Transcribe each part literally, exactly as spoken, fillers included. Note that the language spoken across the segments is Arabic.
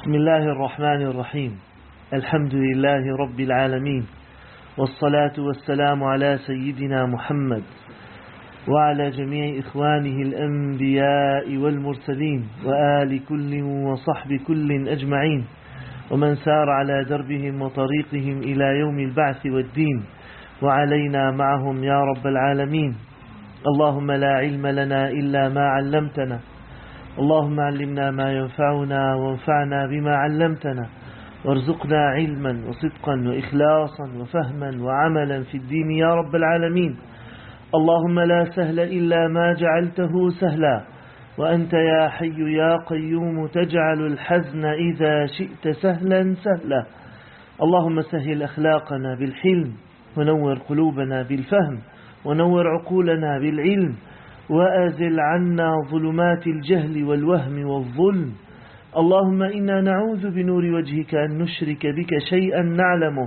بسم الله الرحمن الرحيم. الحمد لله رب العالمين، والصلاة والسلام على سيدنا محمد وعلى جميع إخوانه الأنبياء والمرسلين وآل كل وصحب كل أجمعين، ومن سار على دربهم وطريقهم إلى يوم البعث والدين، وعلينا معهم يا رب العالمين. اللهم لا علم لنا إلا ما علمتنا، اللهم علمنا ما ينفعنا وانفعنا بما علمتنا، وارزقنا علما وصدقا وإخلاصا وفهما وعملا في الدين يا رب العالمين. اللهم لا سهل إلا ما جعلته سهلا، وأنت يا حي يا قيوم تجعل الحزن إذا شئت سهلا سهلا. اللهم سهل أخلاقنا بالحلم، ونور قلوبنا بالفهم، ونور عقولنا بالعلم، وأزل عنا ظلمات الجهل والوهم والظلم. اللهم إنا نعوذ بنور وجهك أن نشرك بك شيئا نعلمه،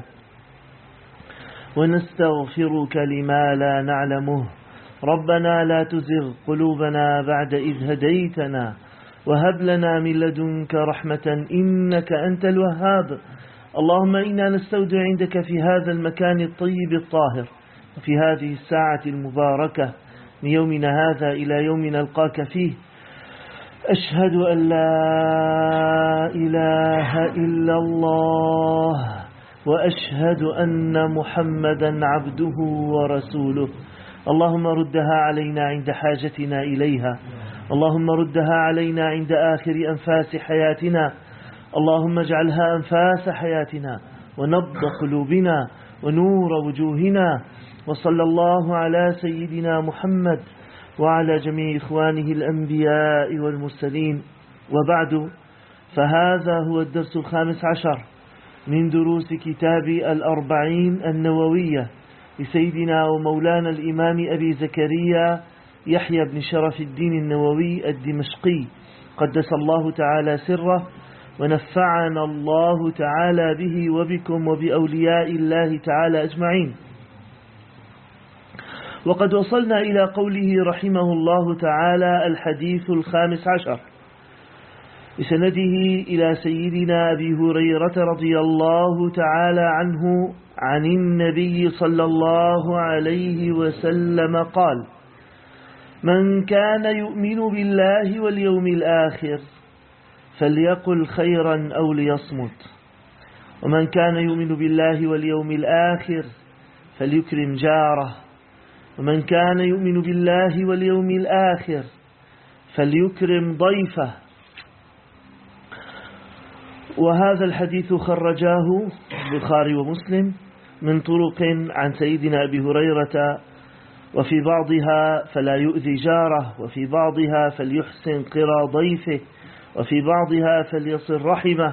ونستغفرك لما لا نعلمه. ربنا لا تزغ قلوبنا بعد إذ هديتنا، وهب لنا من لدنك رحمة إنك أنت الوهاب. اللهم إنا نستودع عندك في هذا المكان الطيب الطاهر، وفي هذه الساعة المباركة من يومنا هذا إلى يوم نلقاك فيه، أشهد أن لا إله إلا الله، وأشهد أن محمدا عبده ورسوله. اللهم ردها علينا عند حاجتنا إليها، اللهم ردها علينا عند آخر أنفاس حياتنا، اللهم اجعلها أنفاس حياتنا ونبض قلوبنا ونور وجوهنا. وصلى الله على سيدنا محمد وعلى جميع إخوانه الأنبياء والمرسلين. وبعد، فهذا هو الدرس الخامس عشر من دروس كتاب الأربعين النووية لسيدنا ومولانا الإمام أبي زكريا يحيى بن شرف الدين النووي الدمشقي، قدس الله تعالى سره، ونفعنا الله تعالى به وبكم وبأولياء الله تعالى أجمعين. وقد وصلنا إلى قوله رحمه الله تعالى الحديث الخامس عشر بسنده إلى سيدنا أبي هريرة رضي الله تعالى عنه عن النبي صلى الله عليه وسلم قال: من كان يؤمن بالله واليوم الآخر فليقل خيرا أو ليصمت، ومن كان يؤمن بالله واليوم الآخر فليكرم جاره، ومن كان يؤمن بالله واليوم الآخر فليكرم ضيفه. وهذا الحديث خرجاه البخاري ومسلم من طرق عن سيدنا أبي هريرة، وفي بعضها فلا يؤذي جاره، وفي بعضها فليحسن قرى ضيفه، وفي بعضها فليصل رحمه.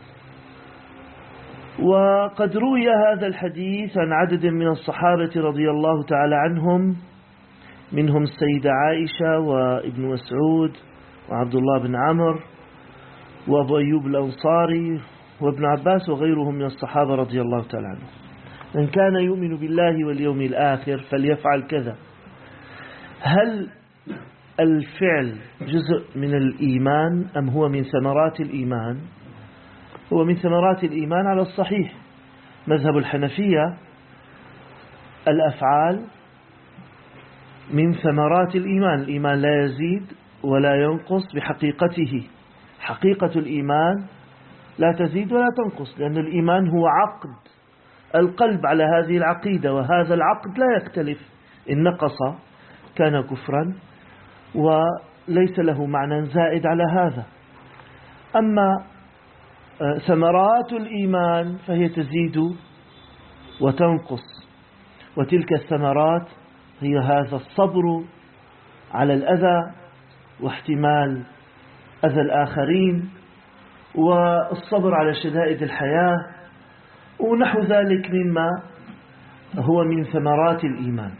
وقد روي هذا الحديث عن عدد من الصحابة رضي الله تعالى عنهم، منهم السيدة عائشة وابن مسعود وعبد الله بن عمرو وابو أيوب الأنصاري وابن عباس وغيرهم من الصحابة رضي الله تعالى عنهم. من كان يؤمن بالله واليوم الآخر فليفعل كذا. هل الفعل جزء من الإيمان أم هو من ثمرات الإيمان؟ هو من ثمرات الإيمان على الصحيح. مذهب الحنفية الأفعال من ثمرات الإيمان. الإيمان لا يزيد ولا ينقص بحقيقته. حقيقة الإيمان لا تزيد ولا تنقص، لأن الإيمان هو عقد القلب على هذه العقيدة، وهذا العقد لا يختلف. إن نقص كان كفرا، وليس له معنى زائد على هذا. أما ثمرات الإيمان فهي تزيد وتنقص، وتلك الثمرات هي هذا الصبر على الأذى واحتمال أذى الآخرين، والصبر على شدائد الحياة، ونحو ذلك مما هو من ثمرات الإيمان.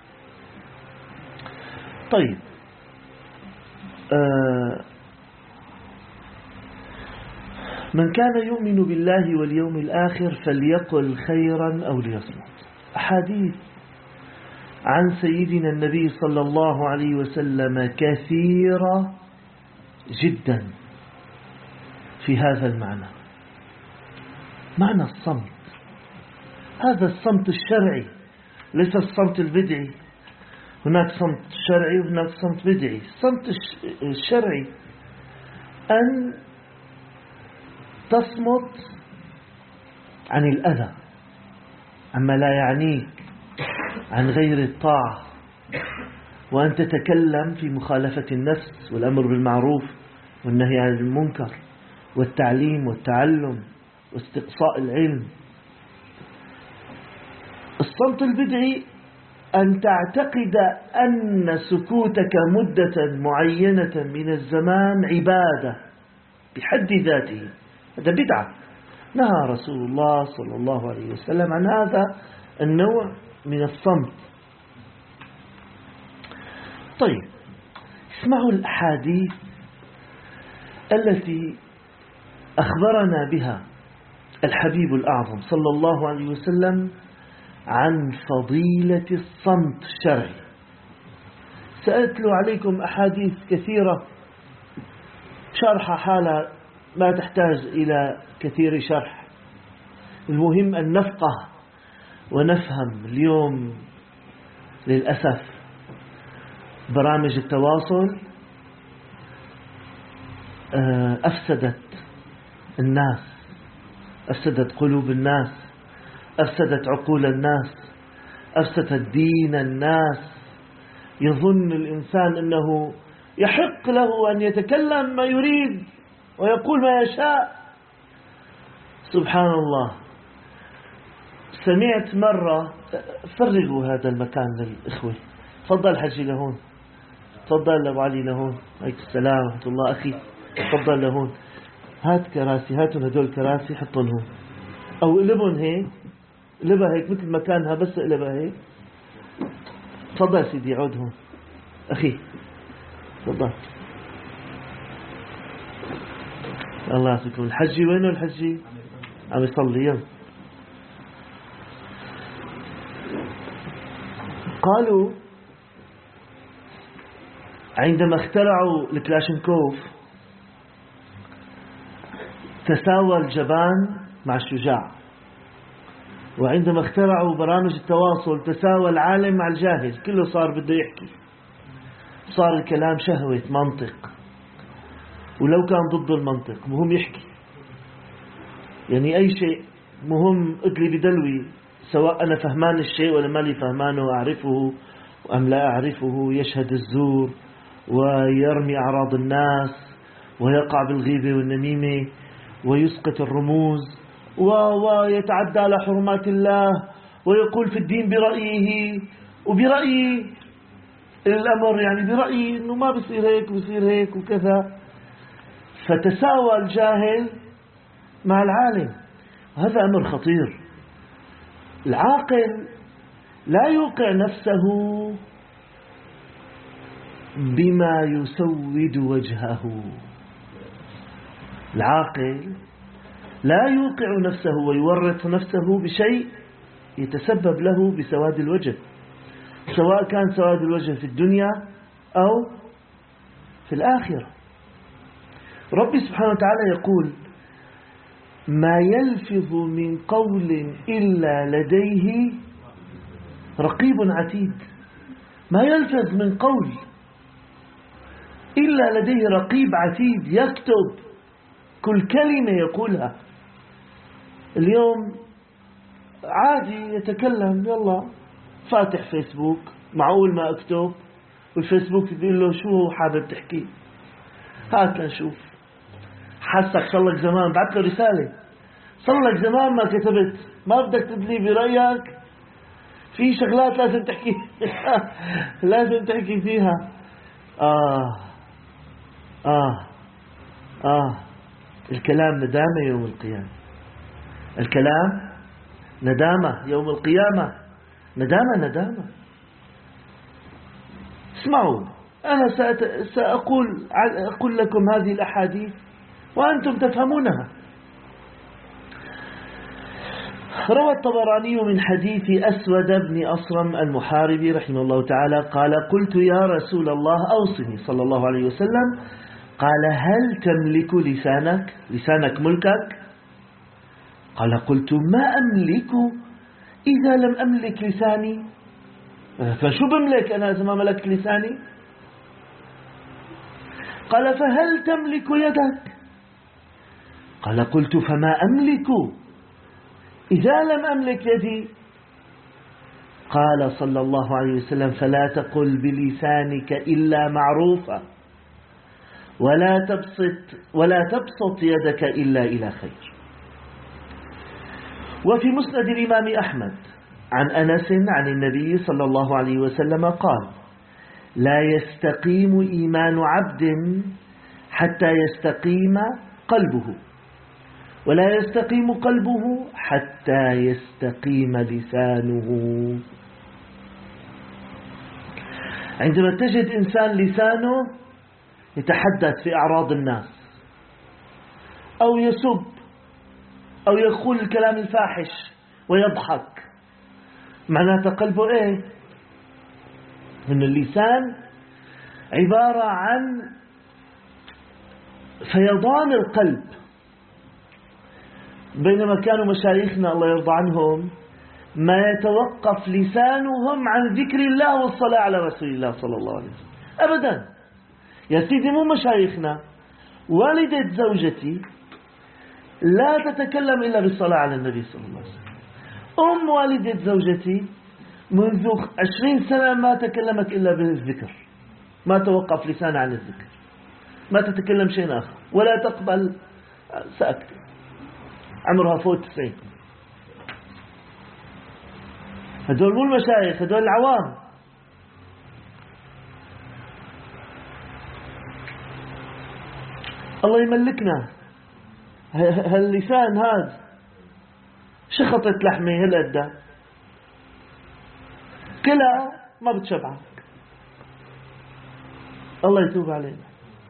طيب، آه من كان يؤمن بالله واليوم الآخر فليقل خيرا أو ليصمت. أحاديث عن سيدنا النبي صلى الله عليه وسلم كثيرة جدا في هذا المعنى، معنى الصمت. هذا الصمت الشرعي ليس الصمت البدعي. هناك صمت شرعي وهناك صمت بدعي. الصمت الشرعي أن تصمت عن الأذى، عما لا يعنيك، عن غير الطاعة، وأن تتكلم في مخالفة النفس والأمر بالمعروف والنهي عن المنكر والتعليم والتعلم واستقصاء العلم. الصمت البدعي أن تعتقد أن سكوتك مدة معينة من الزمان عبادة بحد ذاته. هذا بدعة، نهى رسول الله صلى الله عليه وسلم عن هذا النوع من الصمت. طيب، اسمعوا الأحاديث التي أخبرنا بها الحبيب الأعظم صلى الله عليه وسلم عن فضيلة الصمت الشرعي. سأتلو عليكم أحاديث كثيرة شرح حالة ما تحتاج إلى كثير شرح. المهم أن نفقه ونفهم. اليوم للأسف برامج التواصل أفسدت الناس، أفسدت قلوب الناس، أفسدت عقول الناس، أفسدت دين الناس. يظن الإنسان أنه يحق له أن يتكلم ما يريد ويقول ما يشاء. سبحان الله. سمعت مرة، فرغوا هذا المكان للإخوة. تفضل حجي لهون، تفضل أبو علي لهون، عليك السلام ورحمة الله أخي، تفضل لهون. هات كراسي، هاتوا هدول كراسي حطوا لهون، أو قلبهم هيك، قلبها هيك مثل مكانها، بس قلبها هيك. تفضل سيدي، عود هون أخي، تفضل. الله يعطيكم. الحجي وينه؟ الحجي عم يصلي. يلا. قالوا عندما اخترعوا الكلاشنكوف تساوى الجبان مع الشجاع، وعندما اخترعوا برامج التواصل تساوى العالم مع الجاهل. كله صار بده يحكي، صار الكلام شهوة منطق، ولو كان ضد المنطق مهم يحكي. يعني أي شيء مهم أدلي بدلوي، سواء أنا فهمان الشيء ولا مالي فهمانه، أعرفه أم لا أعرفه، يشهد الزور ويرمي أعراض الناس ويقع بالغيبة والنميمة ويسقط الرموز ويتعدى على حرمات الله ويقول في الدين برأيه، وبرأيي الأمر يعني برأيي أنه ما بصير هيك بصير هيك وكذا. فتساوى الجاهل مع العالم. هذا أمر خطير. العاقل لا يوقع نفسه بما يسود وجهه. العاقل لا يوقع نفسه ويورط نفسه بشيء يتسبب له بسواد الوجه، سواء كان سواد الوجه في الدنيا أو في الآخرة. ربي سبحانه وتعالى يقول: ما يلفظ من قول إلا لديه رقيب عتيد. ما يلفظ من قول إلا لديه رقيب عتيد، يكتب كل كلمة يقولها. اليوم عادي يتكلم، يلا فاتح فيسبوك، معقول ما أكتب؟ والفيسبوك يقول له شو هو حابب تحكي، هات لنشوف. حسك صار لك زمان، بعت له رسالة، صار لك زمان ما كتبت، ما بدك تدلي برأيك، في شغلات لازم تحكي لازم تحكي فيها. آه آه آه الكلام ندامة يوم القيامة. الكلام ندامة يوم القيامة. ندامة ندامة. اسمعوا، أنا سأقول أقول لكم هذه الأحاديث وأنتم تفهمونها. روى الطبراني من حديث أسود بن أصرم المحاربي رحمه الله تعالى قال: قلت يا رسول الله أوصني، صلى الله عليه وسلم. قال هل تملك لسانك؟ لسانك ملكك؟ قال قلت ما أملك إذا لم أملك لساني. فشو بملك أنا إذا ما ملكت لساني؟ قال فهل تملك يدك؟ قال قلت فما أملك إذا لم أملك يدي؟ قال صلى الله عليه وسلم فلا تقل بلسانك إلا معروفا ولا تبسط ولا تبسط يدك إلا إلى خير. وفي مسند الإمام أحمد عن أنس عن النبي صلى الله عليه وسلم قال لا يستقيم إيمان عبد حتى يستقيم قلبه ولا يستقيم قلبه حتى يستقيم لسانه. عندما تجد إنسان لسانه يتحدث في أعراض الناس أو يسب أو يقول الكلام الفاحش ويضحك، معناته قلبه إيه؟ إن اللسان عبارة عن فيضان القلب. بينما كانوا مشايخنا الله يرضى عنهم ما يتوقف لسانهم عن ذكر الله والصلاة على رسول الله صلى الله عليه وسلم أبدا. يا سيدي مو مشايخنا، والدة زوجتي لا تتكلم إلا بالصلاة على النبي صلى الله عليه وسلم. أم والدة زوجتي منذ عشرين سنة ما تكلمت إلا بالذكر، ما توقف لسان عن الذكر، ما تتكلم شيء آخر ولا تقبل سأكت. عمرها فوق تسعين. هدول مو المشايخ، هدول العوام. الله يملكنا هاللسان هذا. شخطت لحمة هالقد كلها ما بتشبعك. الله يتوب علينا.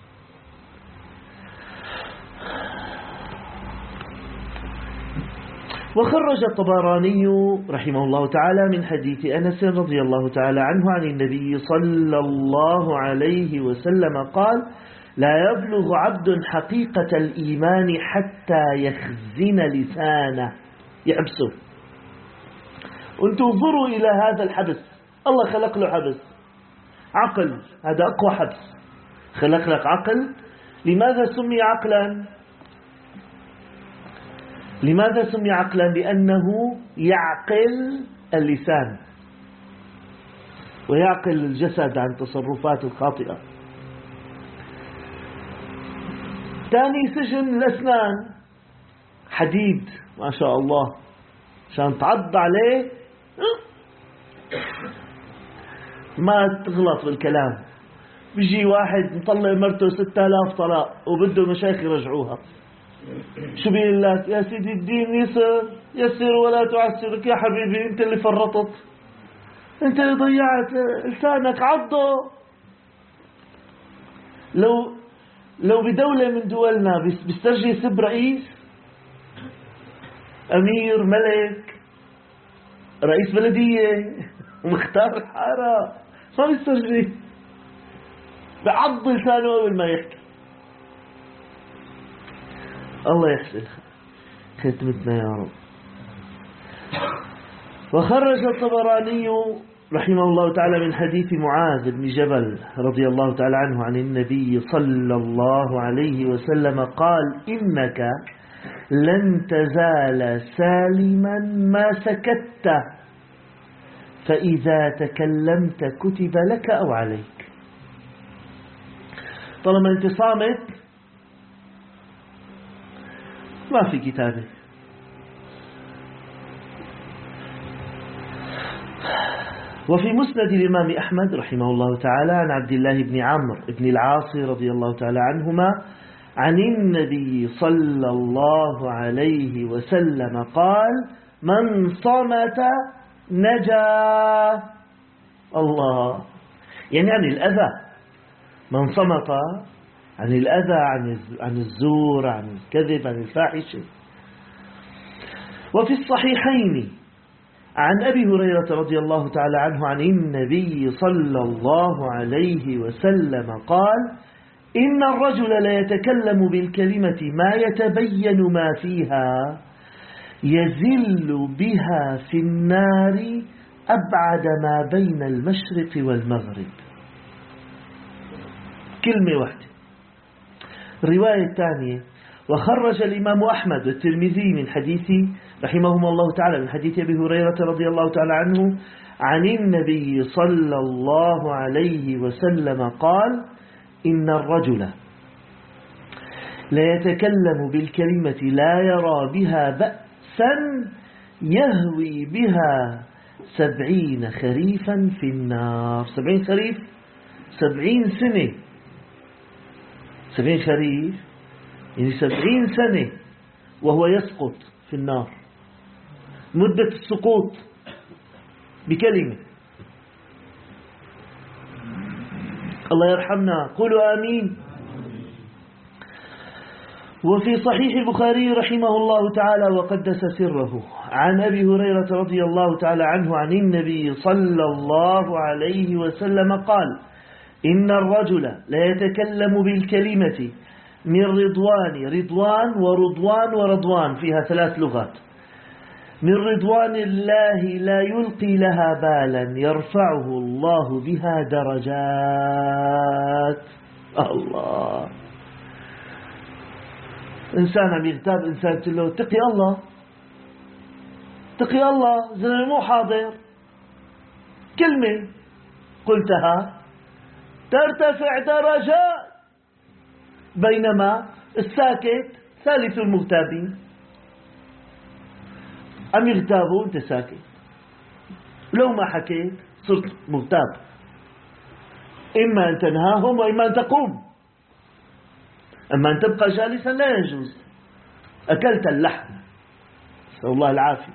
وخرج الطبراني رحمه الله تعالى من حديث أنس رضي الله تعالى عنه عن النبي صلى الله عليه وسلم قال لا يبلغ عبد حقيقة الإيمان حتى يخزن لسانه، يحبسه. وانتم انظروا إلى هذا الحبس، الله خلق له حبس عقل، هذا أقوى حبس. خلق لك عقل. لماذا سمي عقلا؟ لماذا سمي عقلا؟ لأنه يعقل اللسان ويعقل الجسد عن تصرفات الخاطئة. ثاني سجن الأسنان حديد ما شاء الله عشان تعض عليه ما تغلط بالكلام. بيجي واحد مطلع مرته ستة آلاف طلاق وبده المشايخ يرجعوها، شو بيقول لك؟ يا سيدي الدين يسر، يسر ولا تعسرك يا حبيبي، انت اللي فرطت، انت اللي ضيعت لسانك، عضه. لو لو بدولة من دولنا بيسترجي يسب رئيس، أمير، ملك، رئيس بلدية، مختار حارة، ما بيسترجي، بعض لسانه أول ما يحكي. الله يحسن ختمتنا يا رب. وخرج الطبراني رحمه الله تعالى من حديث معاذ بن جبل رضي الله تعالى عنه عن النبي صلى الله عليه وسلم قال إنك لن تزال سالما ما سكت، فإذا تكلمت كتب لك أو عليك. طالما انت صامت ما في كتابه. وفي مسند الإمام أحمد رحمه الله تعالى عن عبد الله بن عمرو بن العاص رضي الله تعالى عنهما عن النبي صلى الله عليه وسلم قال من صمت نجا. الله، يعني عن الأذى. من صمت عن الأذى، عن الزور، عن الكذب، عن الفاحشة. وفي الصحيحين عن أبي هريرة رضي الله تعالى عنه عن النبي صلى الله عليه وسلم قال إن الرجل لا يتكلم بالكلمة ما يتبين ما فيها يزل بها في النار أبعد ما بين المشرق والمغرب. كلمة واحدة. الرواية الثانية: وخرج الإمام أحمد والترمذي من حديث رحمهم الله تعالى من حديث أبي هريرة رضي الله تعالى عنه عن النبي صلى الله عليه وسلم قال: إن الرجل لا يتكلم بالكلمة لا يرى بها بأسا يهوي بها سبعين خريفا في النار. سبعين خريف سبعين سنة. سبعين خريف يعني سبعين سنة وهو يسقط في النار. مدة السقوط بكلمة. الله يرحمنا، قولوا آمين. وفي صحيح البخاري رحمه الله تعالى وقدس سره عن أبي هريرة رضي الله تعالى عنه عن النبي صلى الله عليه وسلم قال: إن الرجل لا يتكلم بالكلمة من رضوان رضوان ورضوان ورضوان فيها ثلاث لغات من رضوان الله لا يلقي لها بالا يرفعه الله بها درجات. الله. إنسان عم يغتاب إنسان قلت له اتقي الله اتقي الله، زلمة مو حاضر، كلمة قلتها ترتفع درجات، بينما الساكت ثالث المغتابين. عم يغتابوا انت ساكت، لو ما حكيت صرت مغتاب. إما أن تنهاهم وإما أن تقوم، أما أن تبقى جالسا لا يجوز. أكلت اللحم، نسأل الله العافية.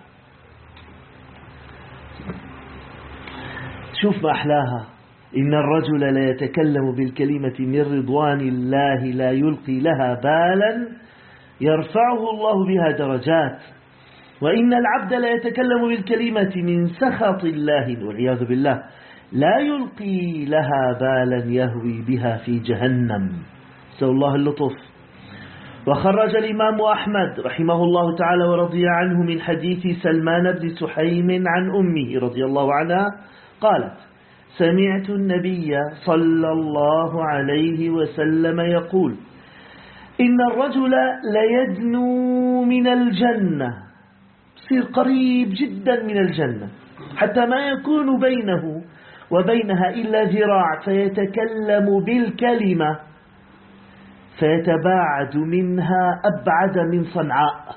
شوف ما أحلاها: إن الرجل لا يتكلم بالكلمة من رضوان الله لا يلقي لها بالا يرفعه الله بها درجات، وإن العبد لا يتكلم بالكلمة من سخط الله والعياذ بالله لا يلقي لها بالا يهوي بها في جهنم. نسأل الله اللطف. وخرج الإمام أحمد رحمه الله تعالى ورضي عنه من حديث سلمان بن سحيم عن أمه رضي الله عنها قالت: سمعت النبي صلى الله عليه وسلم يقول: إن الرجل ليدنو من الجنة، يصير قريب جدا من الجنة، حتى ما يكون بينه وبينها إلا ذراع، فيتكلم بالكلمة فيتباعد منها أبعد من صنعاء.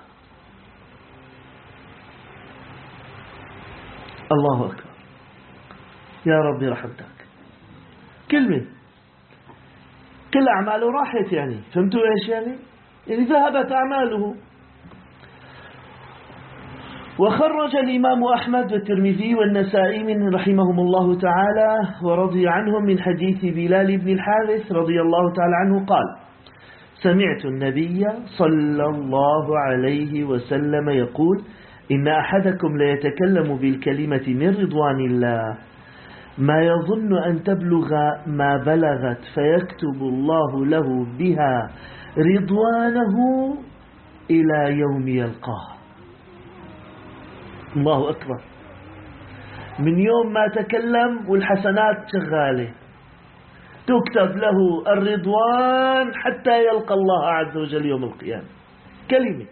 الله أكبر. يا ربي رحمتك. كلمة كل أعماله راحت، يعني فهمتوا إيش يعني؟ يعني ذهبت أعماله. وخرج الإمام أحمد والترمذي والنسائي من رحمهم الله تعالى ورضي عنهم من حديث بلال بن الحارث رضي الله تعالى عنه قال: سمعت النبي صلى الله عليه وسلم يقول: إن أحدكم لا يتكلم بالكلمة من رضوان الله ما يظن أن تبلغ ما بلغت فيكتب الله له بها رضوانه إلى يوم يلقاه. الله أكبر. من يوم ما تكلم والحسنات شغالة تكتب له الرضوان حتى يلقى الله عز وجل يوم القيامة. كلمة.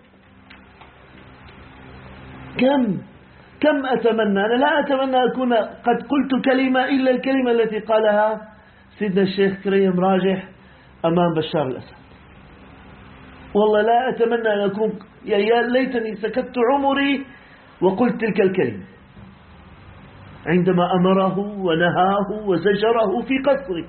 كم كم أتمنى، أنا لا أتمنى أكون قد قلت كلمة إلا الكلمة التي قالها سيدنا الشيخ كريم راجح أمام بشار الأسد. والله لا أتمنى أن أكون، يا ليتني سكت عمري وقلت تلك الكلمة عندما أمره ونهاه وزجره في قصره.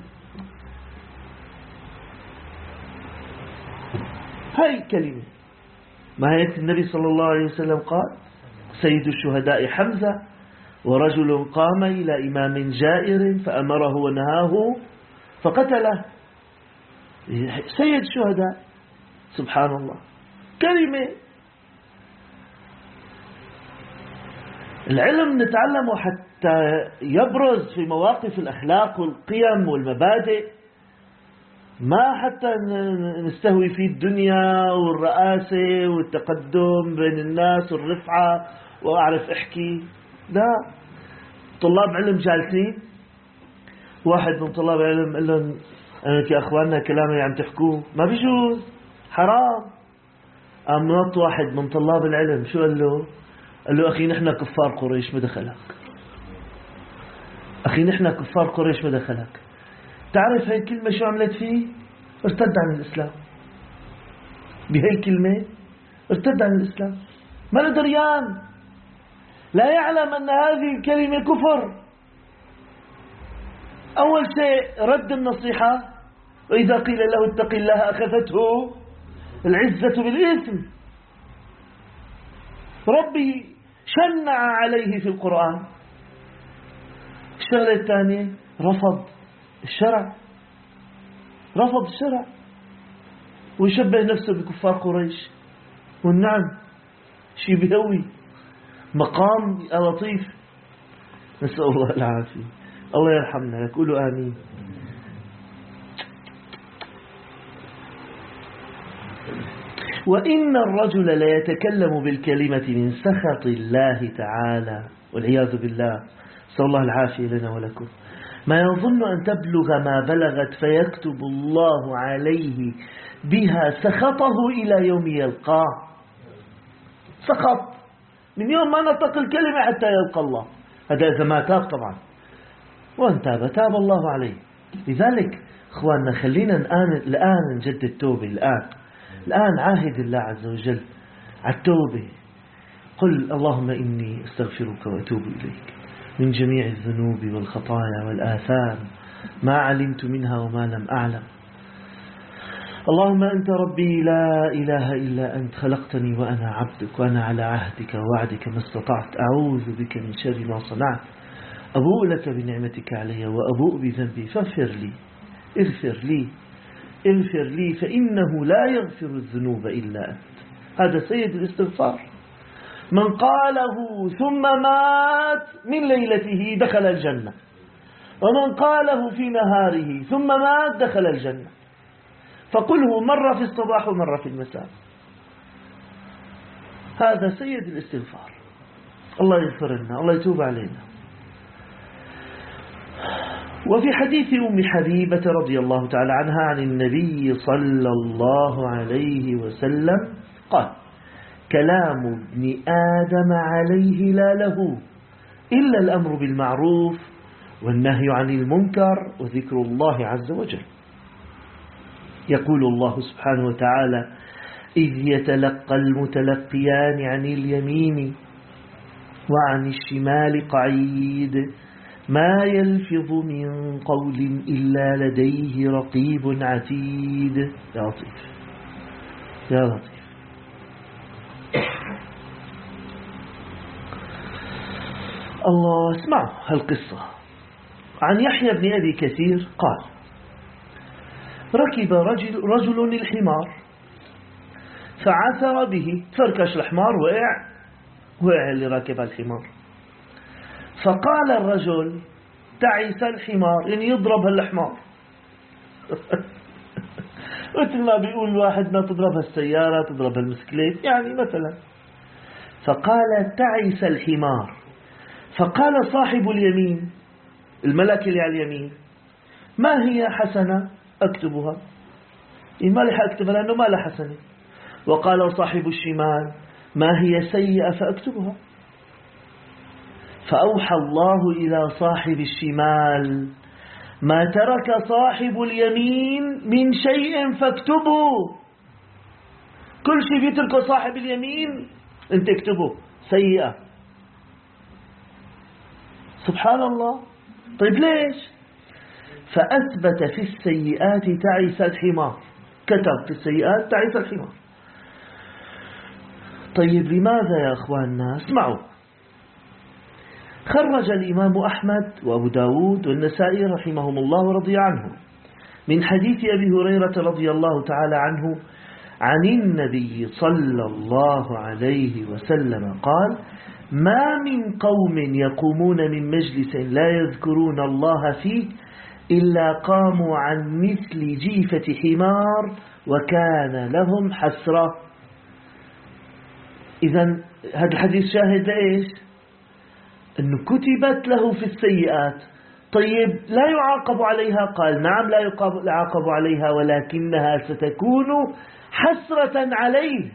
هاي كلمة. ما هي النبي صلى الله عليه وسلم قال: سيد الشهداء حمزة، ورجل قام إلى إمام جائر فأمره ونهاه فقتله. سيد الشهداء. سبحان الله. كلمة. العلم نتعلمه حتى يبرز في مواقف الأخلاق والقيم والمبادئ. ما حتى نستهوي في الدنيا والرئاسة والتقدم بين الناس والرفعة وأعرف أحكي. لا، طلاب علم جالسين، واحد من طلاب العلم قال لهم أنك يا أخواننا كلامي عم تحكوه ما بيجوز، حرام. قام نط واحد من طلاب العلم، شو قال له؟ قال له أخي نحن كفار قريش، ما دخلك. أخي نحن كفار قريش، ما دخلك. تعرف هاي الكلمة شو عملت فيه؟ ارتد عن الإسلام. بهاي الكلمة ارتد عن الإسلام، ما له دريان، لا يعلم أن هذه الكلمة كفر. أول شيء رد النصيحة، وإذا قيل له اتق الله أخذته العزة بالإثم. ربي شنع عليه في القرآن. الشغلة الثانية رفض الشرع، رفض الشرع ويشبه نفسه بكفار قريش. والنعم شيء بهوي، مقام لطيف، نسأل الله العافية. الله يرحمنا، يقولوا آمين. وإن الرجل لا يتكلم بالكلمة من سخط الله تعالى والعياذ بالله، نسأل الله العافية لنا ولكم، ما يظن أن تبلغ ما بلغت فيكتب الله عليه بها سخطه إلى يوم يلقاه. سخط من يوم ما نطق الكلمة حتى يلقى الله، هذا إذا ما تاب طبعا، وان تاب تاب الله عليه. لذلك أخواننا خلينا الآن الآن نجدد التوبة. الآن الآن عاهد الله عز وجل على التوبة. قل اللهم إني استغفرك وأتوب إليك من جميع الذنوب والخطايا والآثام ما علمت منها وما لم أعلم. اللهم أنت ربي لا إله إلا أنت، خلقتني وأنا عبدك، وأنا على عهدك ووعدك ما استطعت، أعوذ بك من شر ما صنعت، أبوء لك بنعمتك علي وأبوء بذنبي فاغفر لي، اغفر لي اغفر لي فإنه لا يغفر الذنوب إلا أنت. هذا سيد الاستغفار. من قاله ثم مات من ليلته دخل الجنة، ومن قاله في نهاره ثم مات دخل الجنة. فقله مرة في الصباح ومرة في المساء. هذا سيد الاستغفار. الله يغفر لنا، الله يتوب علينا. وفي حديث أم حبيبة رضي الله تعالى عنها عن النبي صلى الله عليه وسلم قال: كلام ابن آدم عليه لا له إلا الأمر بالمعروف والنهي عن المنكر وذكر الله عز وجل. يقول الله سبحانه وتعالى: إذ يتلقى المتلقيان عن اليمين وعن الشمال قعيد ما يلفظ من قول إلا لديه رقيب عتيد. يا لطيف يا لطيف. الله. اسمعوا هالقصة عن يحيى بن أبي كثير قال: ركب رجل, رجل الحمار فعثر به، فركش الحمار وقع وقع اللي راكب الحمار. فقال الرجل: تعس الحمار، يعني يضرب الحمار. مثل ما بيقول الواحد ما تضرب السيارة تضرب المسكليت يعني مثلا. فقال: تعس الحمار. فقال صاحب اليمين، الملك اللي على اليمين: ما هي حسنة أكتبها؟ ما لي أكتبها لأنه ما لها حسنة. وقال صاحب الشمال: ما هي سيئة فأكتبها. فأوحى الله إلى صاحب الشمال: ما ترك صاحب اليمين من شيء فاكتبه. كل شيء بيتركه صاحب اليمين انت اكتبه سيئة. سبحان الله. طيب ليش؟ فأثبت في السيئات تعيس الحمار، كتب في السيئات تعيس الحمار. طيب لماذا يا أخواننا؟ اسمعوا. خرج الإمام أحمد وأبو داود والنسائي رحمهم الله ورضي عنه من حديث أبي هريرة رضي الله تعالى عنه عن النبي صلى الله عليه وسلم قال: ما من قوم يقومون من مجلس لا يذكرون الله فيه إلا قاموا عن مثل جيفة حمار وكان لهم حسرة. إذن هذا الحديث شاهد لإيش؟ أنه كتبت له في السيئات. طيب لا يعاقب عليها؟ قال نعم لا يعاقب عليها، ولكنها ستكون حسرة عليه،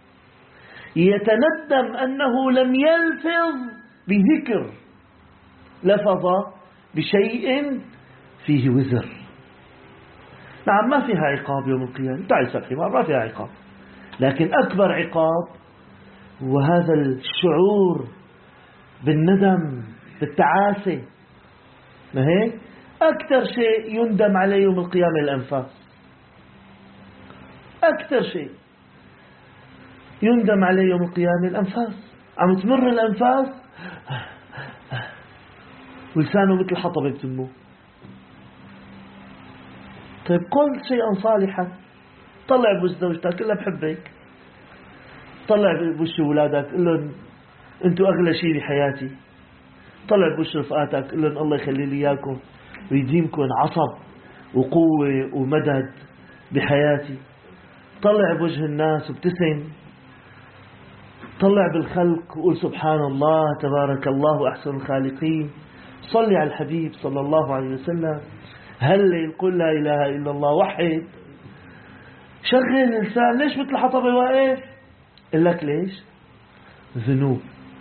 يتندم أنه لم يلفظ بذكر، لفظ بشيء فيه وزر. نعم ما فيها عقاب يوم القيامة، تعيس الحمار ما فيها عقاب، لكن أكبر عقاب هو هذا الشعور بالندم بالتعاسة. ما هيك؟ أكثر شيء يندم عليه يوم القيامة الأنفاس، أكثر شيء يندم عليه يوم القيامة الأنفاس. عم تمر الأنفاس ولسانه مثل حطبة بتمه. طيب قل شيئا صالحا، طلع بوش زوجتك قل لها بحبك، طلع بوش أولادك قل لهم أنتوا أغلى شيء بحياتي، طلع بوش رفقاتك قل لهم الله يخلي لي إياكم ويديمكم عصب وقوة ومدد بحياتي، طلع بوجه الناس وابتسم، طلع بالخلق وقول سبحان الله تبارك الله أحسن الخالقين، صلي على الحبيب صلى الله عليه وسلم، هلل قل لا إله إلا الله، وحد، شغل الإنسان. ليش مثل حطبة واقف؟ قل لك ليش؟ ذنوب،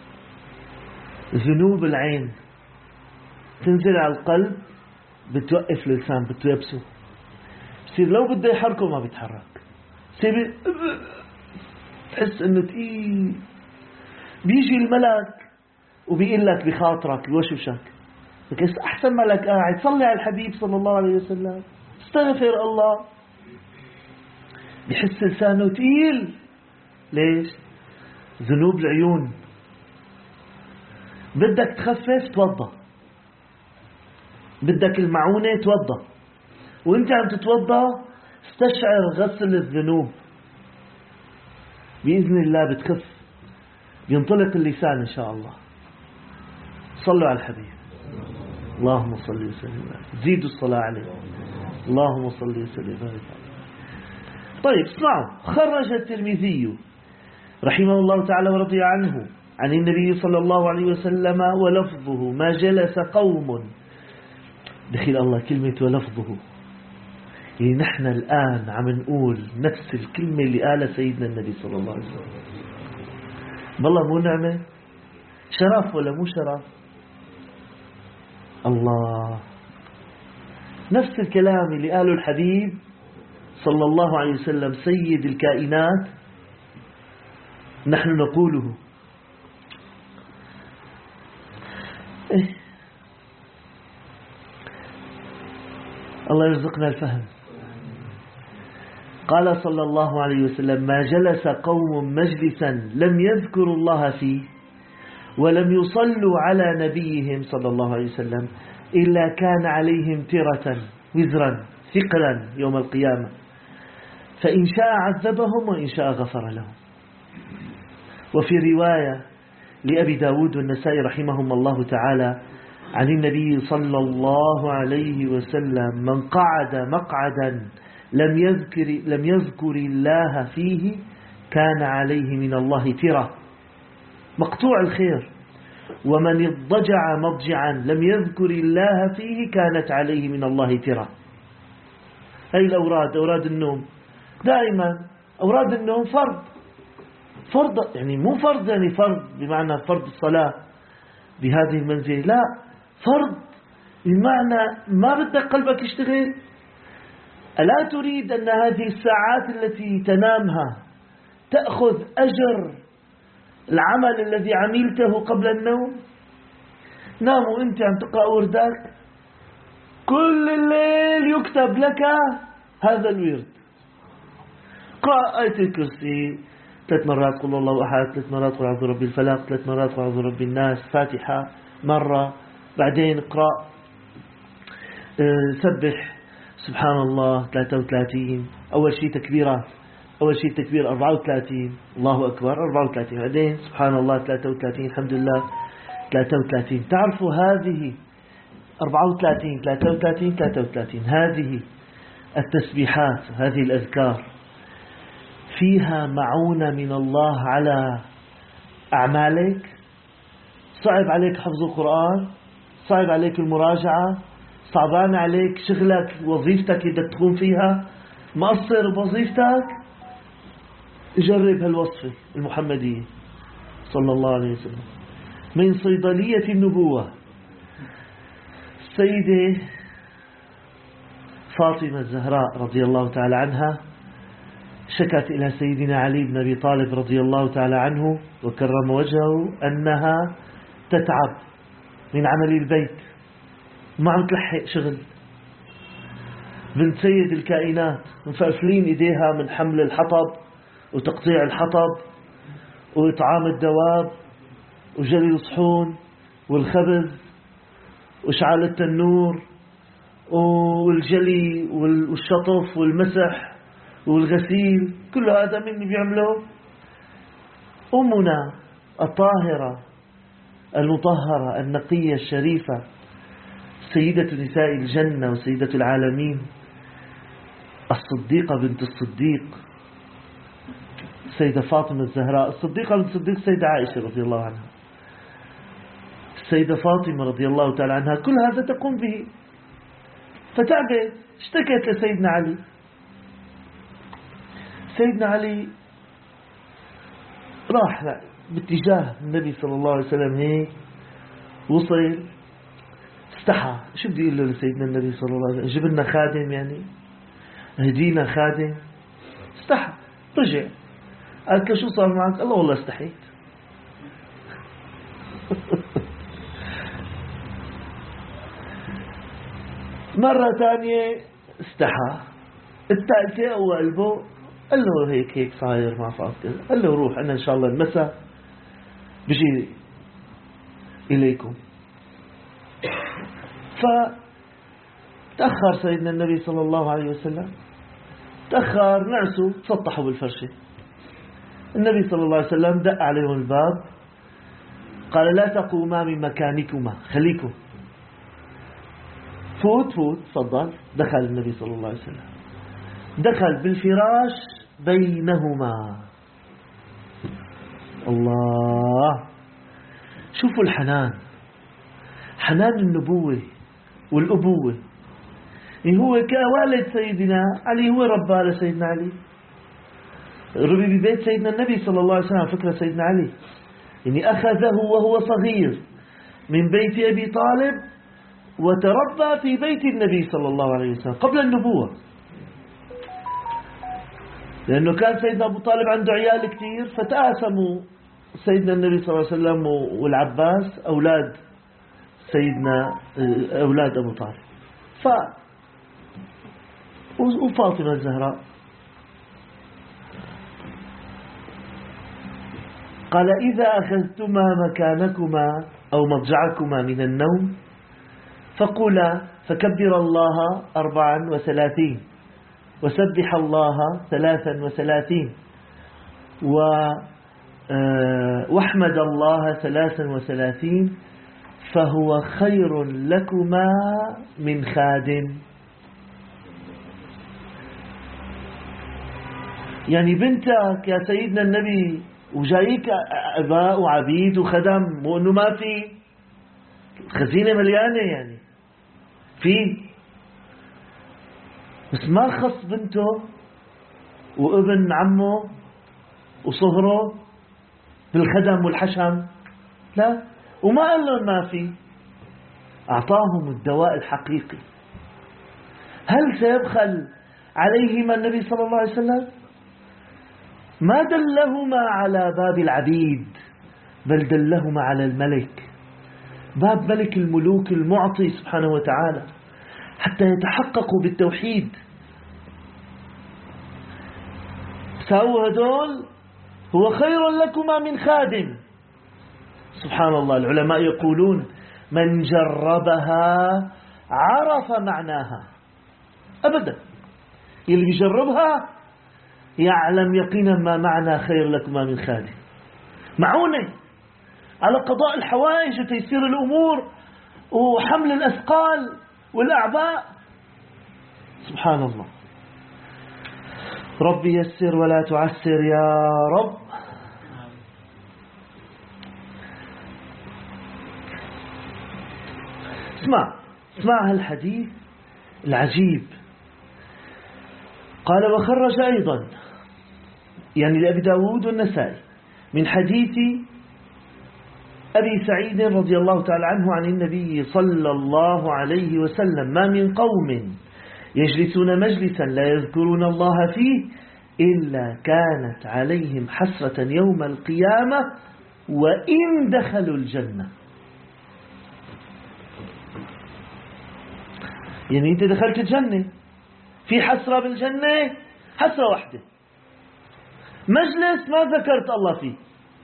ذنوب العين تنزل على القلب بتوقف الإنسان بتيبسه، بصير لو بده يحركه ما بيتحرك، بصير تحس انه تقيل. بيجي الملك وبيقول لك بخاطرك بوشوشك بس احسن ملك قاعد، صلي على الحبيب صلى الله عليه وسلم، استغفر الله، بحس لسانه تقيل. ليش؟ ذنوب العيون. بدك تخفف توضى، بدك المعونة توضى، وانت عم تتوضى استشعر غسل الذنوب، بإذن الله بتخف، بينطلق اللسان إن شاء الله. صلوا على الحبيب اللهم صل وسلم، زيدوا الصلاة عليه اللهم صل وسلم. طيب اسمعوا، خرج الترمذي رحمه الله تعالى ورضي عنه عن النبي صلى الله عليه وسلم ولفظه ما جلس قوم، دخل الله كلمة ولفظه، يعني نحن الآن عم نقول نفس الكلمة اللي قالها سيدنا النبي صلى الله عليه وسلم. والله مو نعمة؟ شرف ولا مو شرف؟ الله، نفس الكلام اللي قاله الحبيب صلى الله عليه وسلم سيد الكائنات نحن نقوله. إيه؟ الله يرزقنا الفهم. قال صلى الله عليه وسلم ما جلس قوم مجلسا لم يذكروا الله فيه ولم يصلوا على نبيهم صلى الله عليه وسلم إلا كان عليهم ترة وزرا ثقلا يوم القيامة، فإن شاء عذبهم وإن شاء غفر لهم. وفي رواية لأبي داود والنسائي رحمهم الله تعالى عن النبي صلى الله عليه وسلم من قعد مقعدا لم يذكر, لم يذكر الله فيه كان عليه من الله ترة مقطوع الخير، ومن اضطجع مضجعا لم يذكر الله فيه كانت عليه من الله ترة. هاي الأوراد أوراد النوم دائما، أوراد النوم فرض فرض يعني مو فرض يعني فرض بمعنى فرض الصلاة بهذه المنزلة، لا، فرض بمعنى ما بدك قلبك يشتغل. ألا تريد أن هذه الساعات التي تنامها تأخذ أجر العمل الذي عملته قبل النوم؟ نام وانت عم تقرأ وردك كل الليل يكتب لك هذا الورد. قرأ آية الكرسي ثلاث مرات، قل الله أحد ثلاث مرات، قل أعوذ برب الفلق ثلاث مرات، قل أعوذ برب الناس، فاتحة مرة، بعدين اقرأ أه سبح سبحان الله ثلاثة وثلاثين، أول شيء تكبيرات، أول شيء تكبير أربعة وثلاثين، الله أكبر أربعة وثلاثين، بعدين سبحان الله ثلاثة وثلاثين، الحمد لله ثلاثة وثلاثين. تعرفوا هذه أربعة وثلاثين ثلاثة وثلاثين ثلاثة وثلاثين. هذه التسبيحات هذه الأذكار فيها معونة من الله على أعمالك. صعب عليك حفظ القرآن، صعب عليك المراجعة، صعبان عليك شغلك وظيفتك إذا تقوم فيها، مقصر بوظيفتك، جرب هالوصفة المحمدية صلى الله عليه وسلم. من صيدلية النبوة السيدة فاطمة الزهراء رضي الله تعالى عنها شكت إلى سيدنا علي بن أبي طالب رضي الله تعالى عنه وكرم وجهه أنها تتعب من عمل البيت، ما عم تلحق شغل. بنت سيد الكائنات مفقفلين إيديها من حمل الحطب وتقطيع الحطب وإطعام الدواب وجلي الصحون والخبز وإشعال التنور والجلي والشطف والمسح والغسيل، كل هذا من اللي بيعمله؟ أمنا الطاهرة المطهرة النقية الشريفة سيدة نساء الجنة وسيدة العالمين الصديقة بنت الصديق السيدة فاطمة الزهراء. الصديقة بنت الصديق السيدة عائشة رضي الله عنها، السيدة فاطمة رضي الله تعالى عنها، كل هذا تقوم به. فتعبت، اشتكت لسيدنا علي. سيدنا علي راح باتجاه النبي صلى الله عليه وسلم، هيك وصل استحى، شو بدي يقول له لسيدنا النبي صلى الله عليه وسلم؟ جيب لنا خادم، يعني هدينا خادم. استحى، رجع قالت له شو صار معك؟ الله والله استحيت. مرة ثانية استحى، الثالثة هو قلبه قال له هيك هيك صاير مع فاطمة، قال له روح أنا إن شاء الله المساء بجي إليكم. فتأخر سيدنا النبي صلى الله عليه وسلم، تأخر، نعسوا، تسطحوا بالفرشة. النبي صلى الله عليه وسلم دق عليهم الباب، قال لا تقوما من مكانكما، خليكم، فوت فوت تفضل. دخل النبي صلى الله عليه وسلم، دخل بالفراش بينهما. الله، شوفوا الحنان، حنان النبوة والأبوة. يعني هو كوالد سيدنا علي، هو ربى لسيدنا علي، ربي ببيت سيدنا النبي صلى الله عليه وسلم. فكرة سيدنا علي يعني أخذه وهو صغير من بيت أبي طالب وتربى في بيت النبي صلى الله عليه وسلم قبل النبوة، لأنه كان سيدنا أبو طالب عنده عيال كتير، فتقاسموا سيدنا النبي صلى الله عليه وسلم والعباس أولاد سيدنا أولاد أبو طالب. ف وفاطمة الزهراء قال إذا أخذتما مكانكما أو مضجعكما من النوم فقولا فكبر الله أربعا وثلاثين وسبح الله ثلاثا وثلاثين واحمد الله ثلاثا وثلاثين فهو خير لكما من خادم. يعني بنتك يا سيدنا النبي وجايك أباء وعبيد وخدم، مو أنه ما في، خزينة مليانة يعني في، بس ما خص بنته وابن عمه وصهره بالخدم والحشم، لا، وما قال لهم ما في، أعطاهم الدواء الحقيقي. هل سيبخل عليهما النبي صلى الله عليه وسلم؟ ما دلهما على باب العبيد، بل دلهما على الملك، باب ملك الملوك المعطي سبحانه وتعالى، حتى يتحققوا بالتوحيد. ساووا هدول هو خير لكما من خادم. سبحان الله، العلماء يقولون من جربها عرف معناها. أبدا، اللي بيجربها يعلم يقينا ما معنى خير لكما من خادم. معونة على قضاء الحوائج وتيسير الأمور وحمل الأثقال والأعباء. سبحان الله. ربي يسر ولا تعسر يا رب. اسمع اسمع هالحديث العجيب. قال وخرج أيضا يعني لأبي داود والنسائي من حديث أبي سعيد رضي الله تعالى عنه عن النبي صلى الله عليه وسلم ما من قوم يجلسون مجلسا لا يذكرون الله فيه إلا كانت عليهم حسرة يوم القيامة وإن دخلوا الجنة. يعني أنت دخلت الجنة في حسرة بالجنة، حسرة واحدة، مجلس ما ذكرت الله فيه،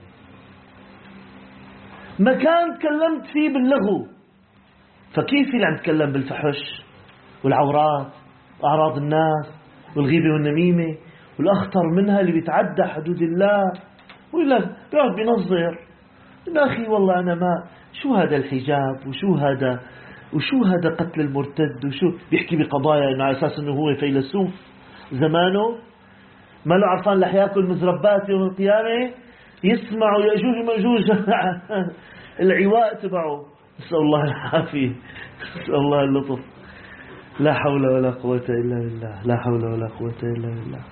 مكان تكلمت فيه باللغو، فكيف اللي عم تكلم بالفحش والعورات وأعراض الناس والغيبة والنميمة والأخطر منها اللي بيتعدى حدود الله، ولا بيقعد بينظر يا أخي والله أنا ما شو هذا الحجاب وشو هذا وشو هذا قتل المرتد وشو بيحكي بقضايا إنه على أساس إنه هو فيلسوف زمانه ما له عرفان رح ياكل مزربات يوم القيامة، يسمع يأجوج ومأجوج العواء تبعه. نسأل الله العافية، نسأل الله اللطف. لا حول ولا قوة إلا بالله، لا حول ولا قوة إلا بالله.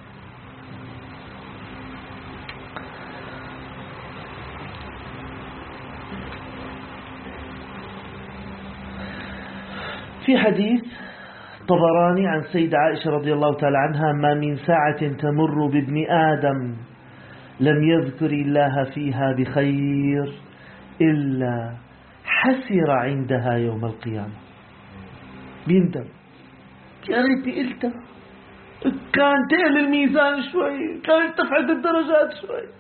في حديث طبراني عن سيدة عائشة رضي الله تعالى عنها ما من ساعة تمر بابن آدم لم يذكر الله فيها بخير إلا حسر عندها يوم القيامة. بيندم يا ريتي قلتها، كان تقل الميزان شوي، كان ارتفعت الدرجات شوي.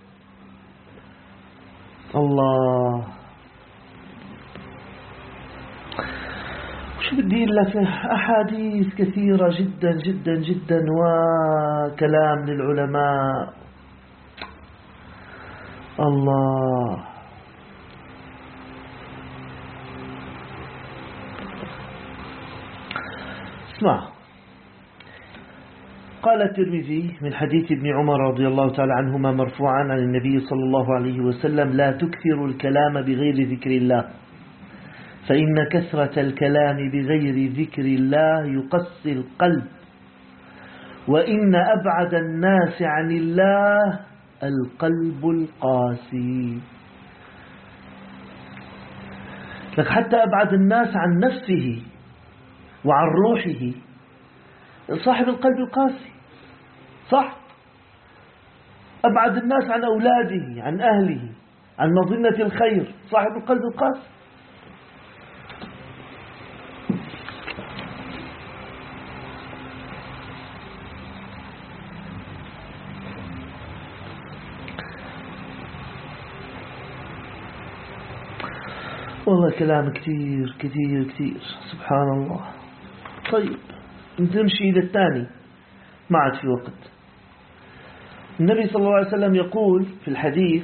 الله شو بدي لك، أحاديث كثيرة جدا جدا جدا وكلام للعلماء. الله اسمع. قال الترمذي من حديث ابن عمر رضي الله تعالى عنهما مرفوعا عن النبي صلى الله عليه وسلم لا تكثروا الكلام بغير ذكر الله فإن كثرة الكلام بغير ذكر الله يقسي القلب وإن أبعد الناس عن الله القلب القاسي. لك حتى أبعد الناس عن نفسه وعن روحه صاحب القلب القاسي، صح؟ أبعد الناس عن أولاده، عن أهله، عن مظنة الخير صاحب القلب القاسي. والله كلام كثير كثير كثير سبحان الله. طيب نمشي إلى الثاني، ما عاد في وقت. النبي صلى الله عليه وسلم يقول في الحديث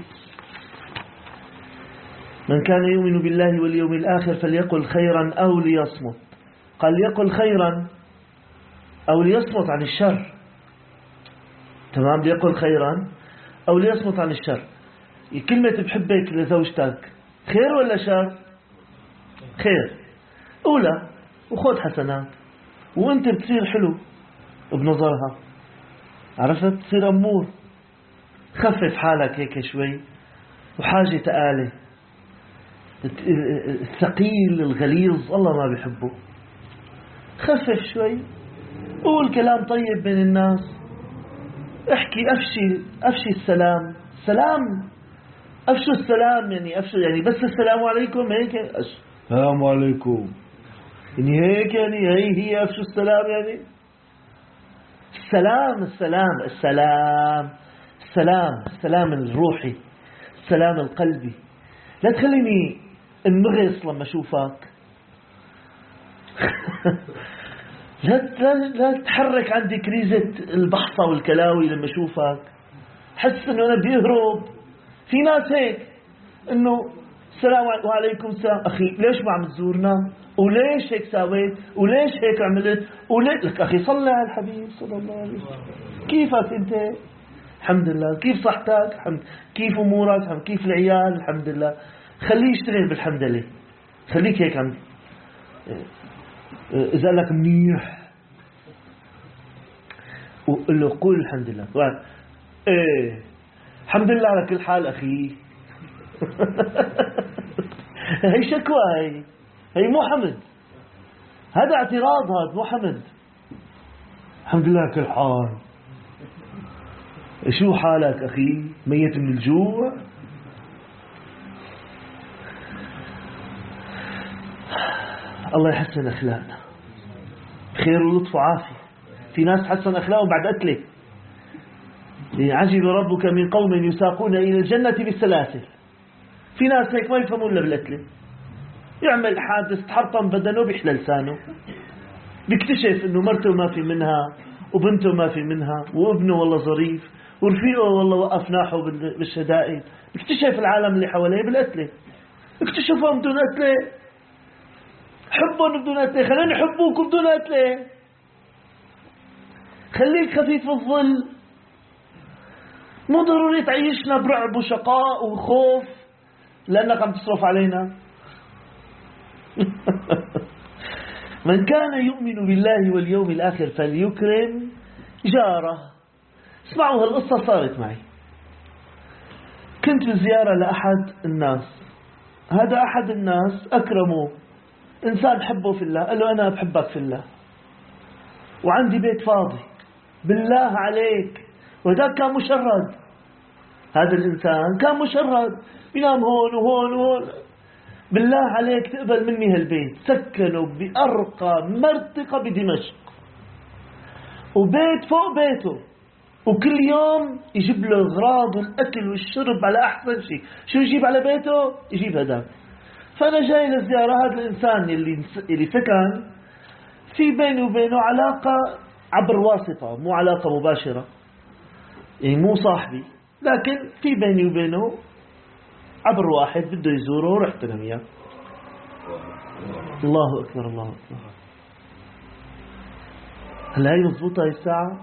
من كان يؤمن بالله واليوم الآخر فليقل خيرا أو ليصمت. قال ليقل خيرا أو ليصمت عن الشر. تمام، ليقل خيرا أو ليصمت عن الشر. كلمة بحبك لزوجتك خير ولا شر؟ خير. أولى وخذ حسنات وانت بتصير حلو بنظرها، عرفت؟ تصير أمور. خفف حالك هيك شوي، وحاجة تقالة. الثقيل الغليظ الله ما بيحبه. خفف شوي، قول كلام طيب بين الناس، احكي أفشي أفشي السلام. سلام أفشوا السلام، يعني أفشوا يعني بس السلام عليكم هيك، السلام عليكم يعني هيك، يعني هي هي أفشوا السلام. يعني السلام السلام السلام السلام السلام الروحي، السلام القلبي. لا تخليني انمغص لما أشوفك. لا لا لا تحرك عندي كريزة البحصة والكلاوي لما أشوفك. حس إنه أنا بيهرب. في ناس هيك إنه السلام عليكم السلام. أخي ليش ما عم تزورنا؟ وليش هيك سويت؟ وليش هيك عملت؟ وليش لك أخي صلى على الحبيب صلى الله عليه وسلم. كيفك أنت؟ الحمد لله. كيف صحتك؟ الحمد. كيف أمورك؟ الحمد. كيف العيال؟ الحمد لله. خليه يشتغل بالحمد لله. خليك هيك عم إذا لك منيح وقل له قول الحمد لله. ايه الحمد لله على كل حال أخي. هي شكوى، هي هي مو حمد، هذا اعتراض، هذا مو حمد. الحمد لله على كل حال. شو حالك أخي؟ ميت من الجوع؟ الله يحسن أخلاقنا، خير ولطف وعافية. في ناس حسن أخلاقهم بعد أكله. عجب ربك من قوم يساقون إلى الجنة بالسلاسل. في ناس هيك ما يفهمون إلا بالأكله. يعمل حادث تحرطم بدنه بيحلى لسانه، بيكتشف إنه مرته ما في منها وبنته ما في منها وابنه والله ظريف ورفيقه والله وقف ناحه بالشدائد. بيكتشف العالم اللي حواليه بالأكله. اكتشفهم بدون أكله. حبهم بدون أكله. خلينا نحبوك بدون أكله. خليك خفيف الظل. مو ضروري تعيشنا برعب وشقاء وخوف لأنك عم تصرف علينا. من كان يؤمن بالله واليوم الآخر فليكرم جاره. اسمعوا هالقصة صارت معي. كنت بزيارة لأحد الناس. هذا أحد الناس أكرمه إنسان حبه في الله. قال له أنا بحبك في الله وعندي بيت فاضي بالله عليك. وذاك كان مشرد. هذا الإنسان كان مشرد ينام هون وهون وهون. بالله عليك تقبل مني هالبيت. سكنوا بأرقى مرتقى بدمشق وبيت فوق بيته، وكل يوم يجيب له أغراض والأكل والشرب على أحسن شيء. شو يجيب على بيته؟ يجيب هذا. فأنا جاي للزيارة. هذا الإنسان اللي اللي سكن في بيني وبينه علاقة عبر واسطة، مو علاقة مباشرة، يعني مو صاحبي، لكن في بيني وبينه عبر واحد بده يزوره ورحت أنا وياه. الله أكبر الله أكبر. هل هي مضبوطة هاي الساعة؟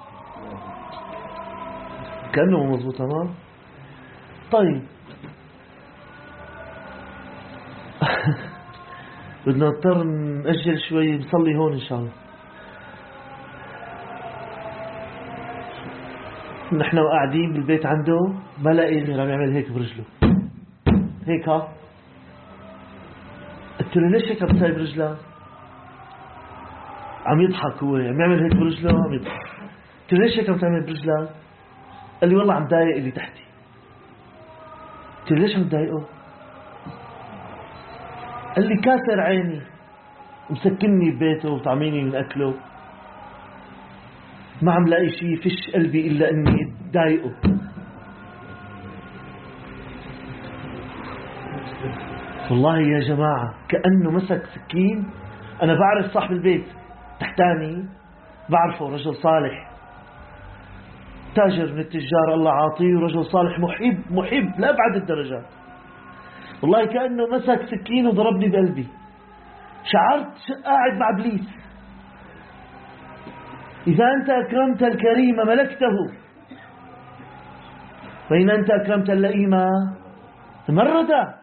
كأنه مضبوطة ما؟ طيب. بدنا نضطر نأجل شوي، نصلي هون إن شاء الله. نحن وقاعدين بالبيت عنده ما لاقي غير عم يعمل هيك برجله هيك. ها قلت له ليش هيك عم تساوي برجلك؟ عم يضحك هو، عم يعمل هيك برجله عم يضحك. قلت له ليش هيك عم تعمل برجلك؟ قال لي والله عم ضايق اللي تحتي. قلت له ليش عم تضايقه؟ قال لي كاسر عيني ومسكنني ببيته وطعميني من أكله، ما عم لاقي شيء فيش قلبي إلا أني ضايقه. والله يا جماعة كأنه مسك سكين. أنا بعرف صاحب البيت تحتاني، بعرفه رجل صالح تاجر من التجار الله عاطيه، ورجل صالح محب محب لأبعد الدرجات. والله كأنه مسك سكين وضربني بقلبي. شعرت قاعد مع إبليس. إذا أنت أكرمت الكريم ملكته، فإن أنت أكرمت اللئيم تمرد.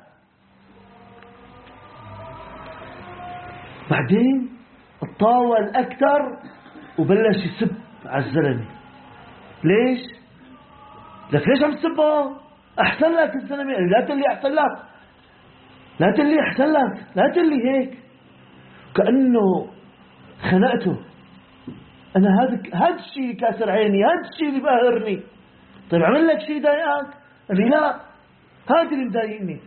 بعدين اتطاول أكثر وبلش يسب على الزلمة. ليش؟ لك ليش عم تسبه؟ أحسن لك الزلمة. لا تقول لي أحسن لك، لا تقول لي أحسن لك، لا تقول لي هيك. كأنه خنقته. أنا هذا هذا الشيء اللي كاسر عيني، هذا الشيء اللي بقهرني. طيب عمل لك شيء ضايقك؟ قال لي لا، هذا اللي مضايقني.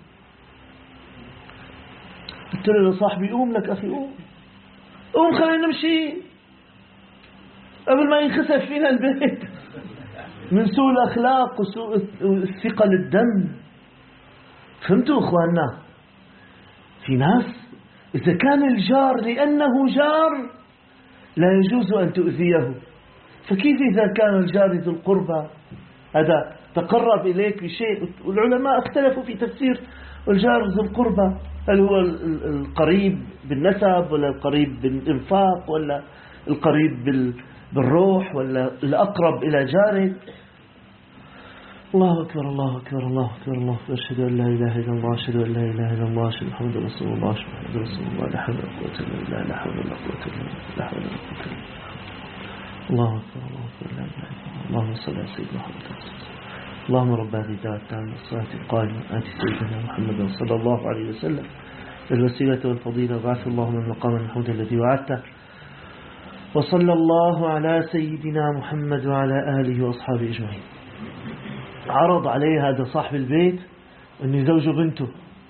قلت له لصاحبي قوم لك أخي، قوم قوم خلينا نمشي قبل ما ينخسف فينا البيت من سوء الأخلاق وسوء الثقة للدم. فهمتوا أخواننا؟ في ناس إذا كان الجار لأنه جار لا يجوز أن تؤذيه، فكيف إذا كان الجار ذو القربى هذا تقرب إليك بشيء؟ والعلماء اختلفوا في تفسير والجار ذو القربى هل هو القريب بالنسب ولا القريب بالإنفاق ولا القريب بالروح ولا الأقرب إلى جارك؟ الله أكبر الله أكبر الله أكبر الله أكبر أشهد أن لا إله إلا الله أشهد أن لا إله إلا الله أشهد محمد رسول الله أشهد محمد رسول الله لا حول ولا قوة إلا بالله لا حول ولا قوة إلا بالله لا حول ولا قوة إلا بالله الله أكبر الله أكبر لا إله إلا الله اللهم صل على سيدنا محمد اللهم رب هذه الدعوة التامة الصلاة القائمة آت سيدنا محمد صلى الله عليه وسلم الوسيلة والفضيلة وبعث اللهم المقام المحمود الذي وعدته وصلى الله على سيدنا محمد وعلى آله وأصحابه أجمعين. عرض عليه هذا صاحب البيت أنه يزوج بنته،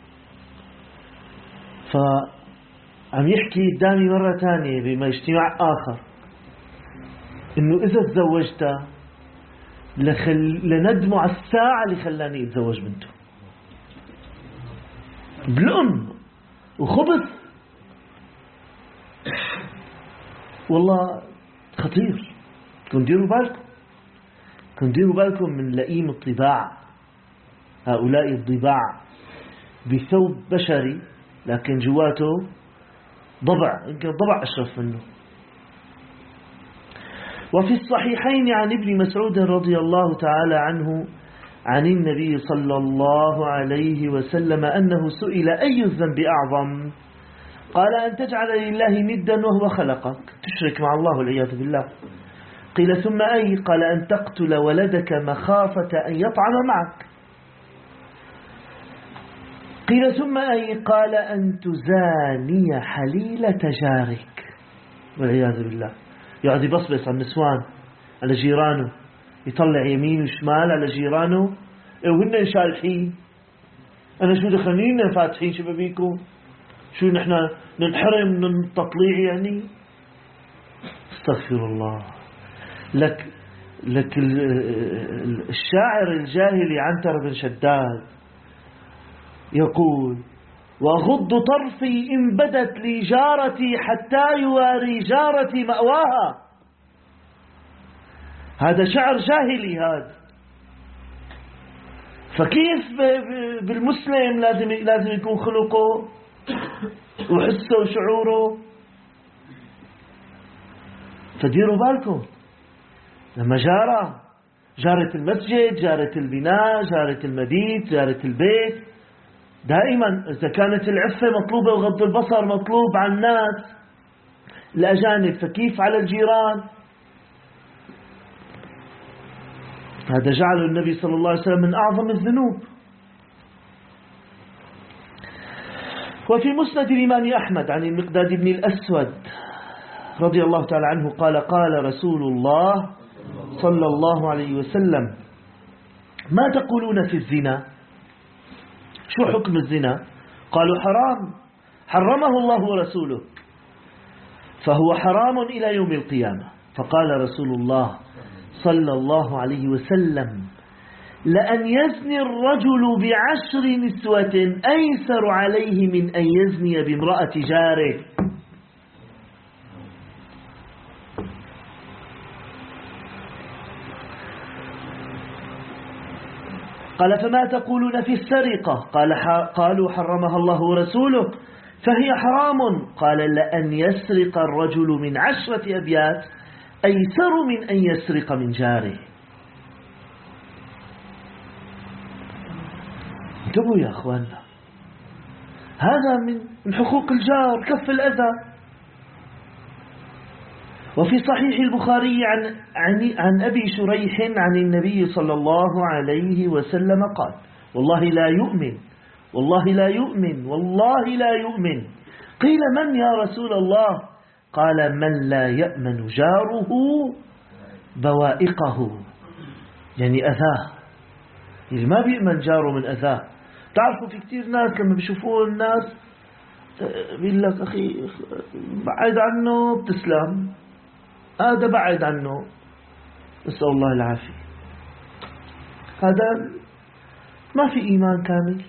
فعم يحكي قدامي مرة ثانية بما اجتماع آخر أنه إذا تزوجت لخل... لندمه على الساعة اللي خلاني يتزوج بنته. بلقم وخبث والله خطير. كن ديروا بالكم كن ديروا بالكم من لئيم الطباع، هؤلاء الضباع بثوب بشري لكن جواته ضبع، يمكن الضبع أشرف منه. وفي الصحيحين عن ابن مسعود رضي الله تعالى عنه عن النبي صلى الله عليه وسلم أنه سئل أي الذنب أعظم؟ قال أن تجعل لله ندا وهو خلقك، تشرك مع الله والعياذ بالله. قيل ثم أي؟ قال أن تقتل ولدك مخافة أن يطعم معك. قيل ثم أي؟ قال أن تزاني حليلة جارك والعياذ بالله. يقعد يبصبص على النسوان على جيرانه، يطلع يمين وشمال على جيرانه وهن شالحين. أنا شو دخلنين فاتحين شبابيكم؟ شو نحن ننحرم من التطليع يعني؟ استغفر الله. لك لك الشاعر الجاهلي عنتر بن شداد يقول: وأغض طرفي إن بدت لي جارتي حتى يواري جارتي مأواها. هذا شعر جاهلي هذا. فكيف بالمسلم لازم لازم يكون خلقه وحسه وشعوره؟ فديروا بالكم لما جارة جارة المسجد، جارة البناء، جارة المبيت، جارة البيت، دائما إذا كانت العفة مطلوبة وغض البصر مطلوب عن الناس الأجانب، فكيف على الجيران؟ هذا جعله النبي صلى الله عليه وسلم من أعظم الذنوب. وفي مسند الإمام أحمد عن المقداد بن الأسود رضي الله تعالى عنه قال: قال رسول الله صلى الله عليه وسلم: ما تقولون في الزنا؟ شو حكم الزنا؟ قالوا: حرام، حرمه الله ورسوله، فهو حرام إلى يوم القيامة. فقال رسول الله صلى الله عليه وسلم: لأن يزني الرجل بعشر نسوة أيسر عليه من أن يزني بامرأة جاره. قال: فما تقولون في السرقة؟ قال: قالوا: حرمها الله ورسوله، فهي حرام. قال: لأن يسرق الرجل من عشرة أبيات أيسر من أن يسرق من جاره. انتبهوا يا أخواننا، هذا من حقوق الجار كف الأذى. وفي صحيح البخاري عن, عن, عن أبي شريح عن النبي صلى الله عليه وسلم قال: والله لا يؤمن والله لا يؤمن والله لا يؤمن. قيل: من يا رسول الله؟ قال: من لا يأمن جاره بوائقه، يعني أذاه، اللي ما بيأمن جاره من أذاه. تعرفوا في كتير ناس لما بيشوفوا الناس بيقول لك: أخي بعد عنه بتسلم، هذا بعد عنه، نسأل الله العافية. هذا ما في إيمان كامل.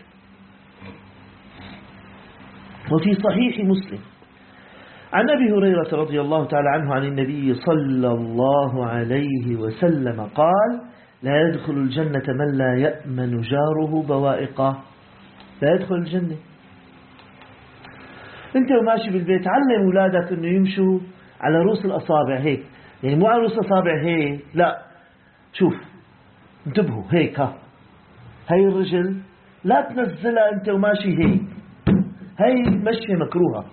وفي صحيح مسلم عن أبي هريرة رضي الله تعالى عنه عن النبي صلى الله عليه وسلم قال: لا يدخل الجنة من لا يأمن جاره بوائقه. لا يدخل الجنة. انت وماشي بالبيت علم أولادك انه يمشوا على رؤوس الأصابع هيك، يعني مو على رؤوس الأصابع هيك، لا، شوف انتبهوا هيك، ها هاي الرجل لا تنزلها انت وماشي هيك، هاي مشي مكروهة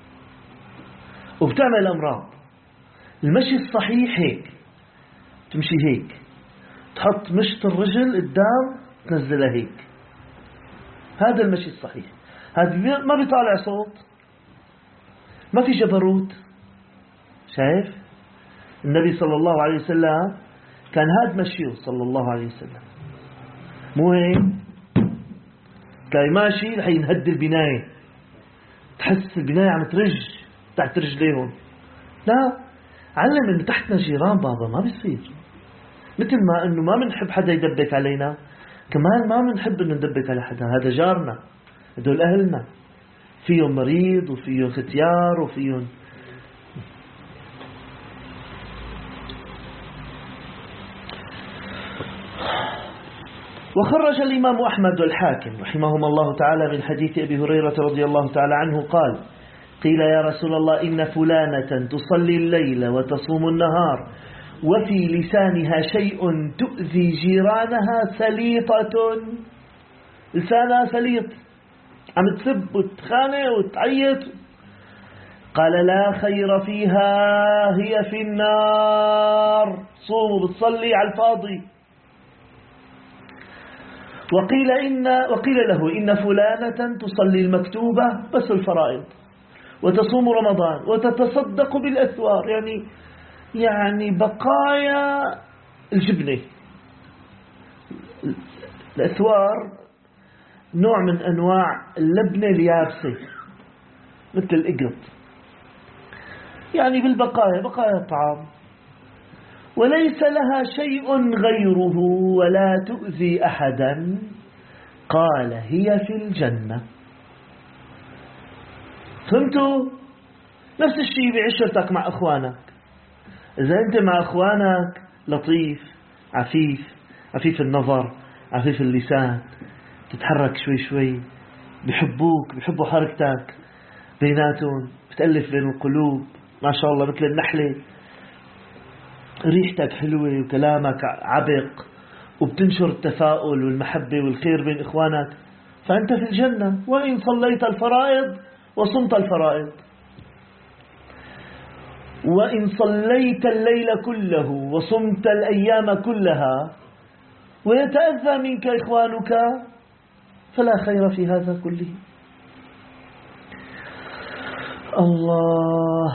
وبتعمل أمراض. المشي الصحيح هيك، تمشي هيك، تحط مشط الرجل قدام تنزلها هيك، هذا المشي الصحيح. هذا ما بيطالع صوت، ما في جبروت. شايف النبي صلى الله عليه وسلم كان هذا مشيه صلى الله عليه وسلم، مو هيك كان ماشي رح ينهد البناية، تحس البناية عم ترج تحت رجليهم. لا، علم انه تحتنا جيران بابا، ما بيصير. مثل ما انه ما بنحب حدا يدبك علينا، كمان ما بنحب انه ندبك على حدا. هذا جارنا، هدول اهلنا، فيهم مريض وفيهم ختيار وفيهم. وخرج الإمام أحمد والحاكم رحمهما الله تعالى من حديث أبي هريرة رضي الله تعالى عنه قال: قيل يا رسول الله إن فلانة تصلي الليل وتصوم النهار وفي لسانها شيء تؤذي جيرانها سليطة. لسانها سليط، عم تسب وتخانق وتعيط. قال: لا خير فيها، هي في النار. صوم وبتصلي على الفاضي. وقيل, إن وقيل له إن فلانة تصلي المكتوبة بس الفرائض وتصوم رمضان وتتصدق بالأثوار، يعني يعني بقايا الجبنة. الأثوار نوع من أنواع اللبنة اليابسة مثل الإقرط، يعني بالبقايا، بقايا الطعام. وليس لها شيء غيره ولا تؤذي أحدا. قال: هي في الجنة. فهمتوا؟ نفس الشيء بعشرتك مع أخوانك. إذا أنت مع أخوانك لطيف عفيف، عفيف النظر عفيف اللسان، تتحرك شوي شوي، بيحبوك، بيحبوا حركتك بيناتهم، بتألف بين القلوب ما شاء الله مثل النحلة، ريحتك حلوة وكلامك عبق وبتنشر التفاؤل والمحبة والخير بين إخوانك، فأنت في الجنة. وإن صليت الفرائض وصمت الفرائض، وإن صليت الليل كله وصمت الأيام كلها ويتأذى منك إخوانك فلا خير في هذا كله. الله.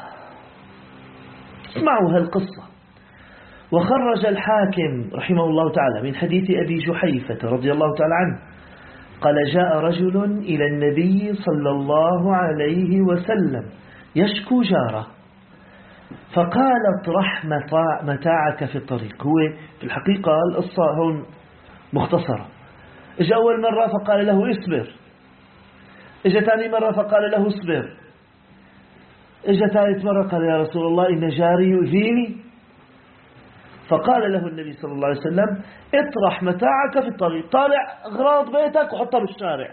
اسمعوا هالقصة. وخرج الحاكم رحمه الله تعالى من حديث أبي جحيفة رضي الله تعالى عنه قال: جاء رجل إلى النبي صلى الله عليه وسلم يشكو جاره، فقال: اطرح متاعك في الطريق. هو في الحقيقة القصة هون مختصرة. اجى أول مرة فقال له اصبر، اجى ثاني مرة فقال له اصبر، اجى ثالث مرة قال: يا رسول الله إن جاري يؤذيني. فقال له النبي صلى الله عليه وسلم: اطرح متاعك في الطريق، طالع أغراض بيتك وحطها بالشارع.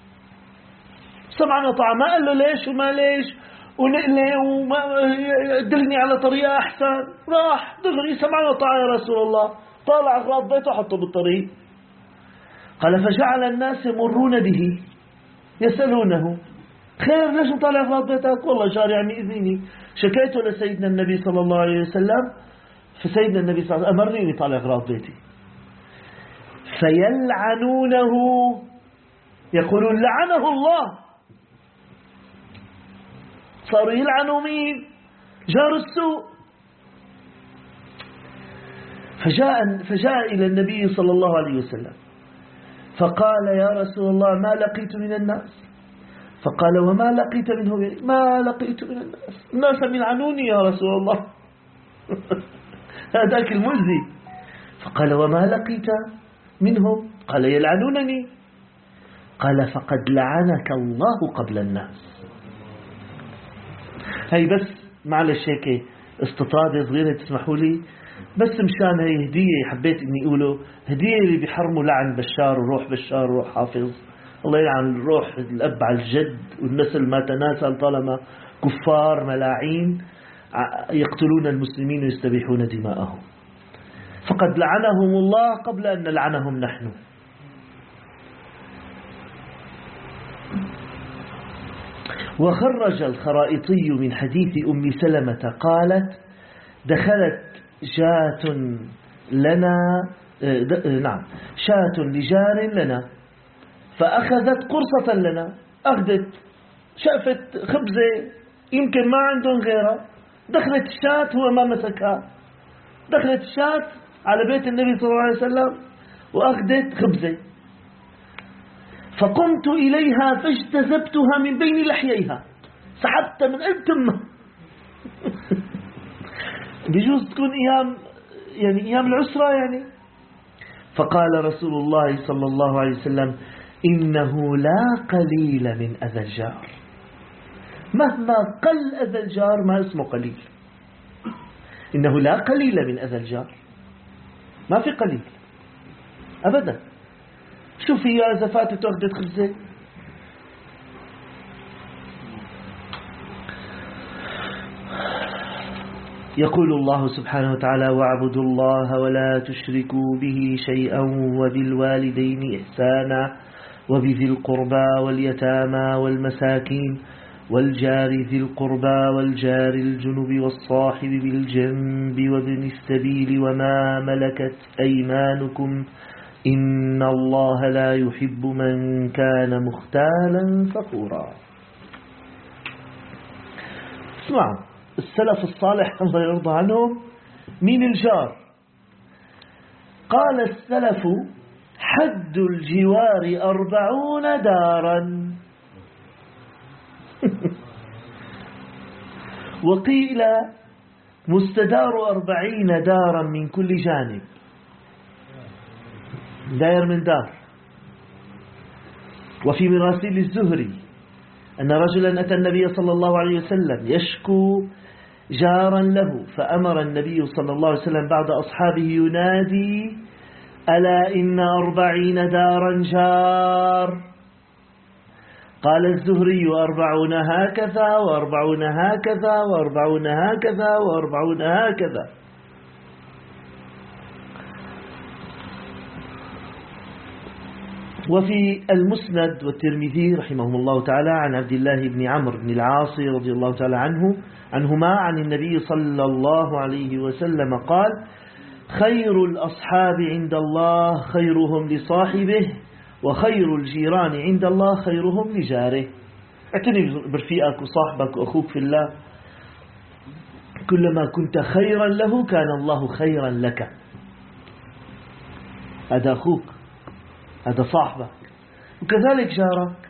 سمعا وطاعة، ما قال له ليش وما ليش ونقلي وما دلني على طريقة أحسن، راح دغري سمعا وطاعة يا رسول الله، طالع أغراض بيته وحطه بالطريق. قال: فجعل الناس يمرون به يسألونه: خير ليش مطالع أغراض بيتك؟ والله جاري عم يأذيني، شكيته لسيدنا النبي صلى الله عليه وسلم، فسيدنا النبي صلى الله عليه وسلم أمرني يطالع أغراض بيتي. فيلعنونه، يقولون لعنه الله. صاروا يلعنوا مين؟ جار السوء. فجاء, فجاء إلى النبي صلى الله عليه وسلم فقال: يا رسول الله ما لقيت من الناس. فقال: وما لقيت منه؟ ما لقيت من الناس، الناس يلعنوني يا رسول الله. هذاك المؤذي. فقال: وما لقيت منهم؟ قال: يلعنونني. قال: فقد لعنك الله قبل الناس. هاي بس معلش هيك استطرادة صغيرة تسمحوا لي، بس مشان هي هدية حبيت اني اقوله، هدية اللي بيحرموا لعن بشار وروح بشار وروح حافظ الله يلعن الروح الأب على الجد، والنسل ما تناسل طالما كفار ملاعين يقتلون المسلمين ويستبيحون دماءهم. فقد لعنهم الله قبل أن نلعنهم نحن. وخرج الخرائطي من حديث أم سلمة قالت: دخلت شاة لنا نعم شاة لجار لنا فأخذت قرصة لنا، أخذت شافت خبزة يمكن ما عندهم غيرها، دخلت الشاة هو ما مسكها، دخلت الشاة على بيت النبي صلى الله عليه وسلم وأخذت خبزة، فقمت إليها فاجتذبتها من بين لحييها، سحبت من قلب تمها. بيجوز تكون أيام يعني أيام العسرة يعني. فقال رسول الله صلى الله عليه وسلم: إنه لا قليل من أذى الجار، مهما قل أذى الجار ما اسمه قليل. إنه لا قليل من أذى الجار، ما في قليل أبدا. شوفي يا إذا فاتت وأخذت خبزة. يقول الله سبحانه وتعالى: واعبدوا الله ولا تشركوا به شيئا وبالوالدين إحسانا وبذي القربى واليتامى والمساكين والجار ذي القربى والجار الجنب والصاحب بالجنب وابن السبيل وما ملكت أيمانكم إن الله لا يحب من كان مختالا فخورا. اسمعوا السلف الصالح الله يرضى عنهم مين الجار؟ قال السلف: حد الجوار أربعون دارا. وقيل مستدار أربعين دارا من كل جانب، داير من دار. وفي مراسيل الزهري أن رجلا أتى النبي صلى الله عليه وسلم يشكو جارا له، فأمر النبي صلى الله عليه وسلم بعد أصحابه ينادي: ألا إن أربعين دارا جار. قال الزهري: وأربعون هكذا وأربعون هكذا وأربعون هكذا وأربعون هكذا. وفي المسند والترمذي رحمهم الله تعالى عن عبد الله بن عمرو بن العاص رضي الله تعالى عنه عنهما عن النبي صلى الله عليه وسلم قال: خير الأصحاب عند الله خيرهم لصاحبه، وخير الجيران عند الله خيرهم لجاره. اعتني برفيقك وصاحبك وأخوك في الله، كلما كنت خيرا له كان الله خيرا لك. هذا أخوك، هذا صاحبك، وكذلك جارك.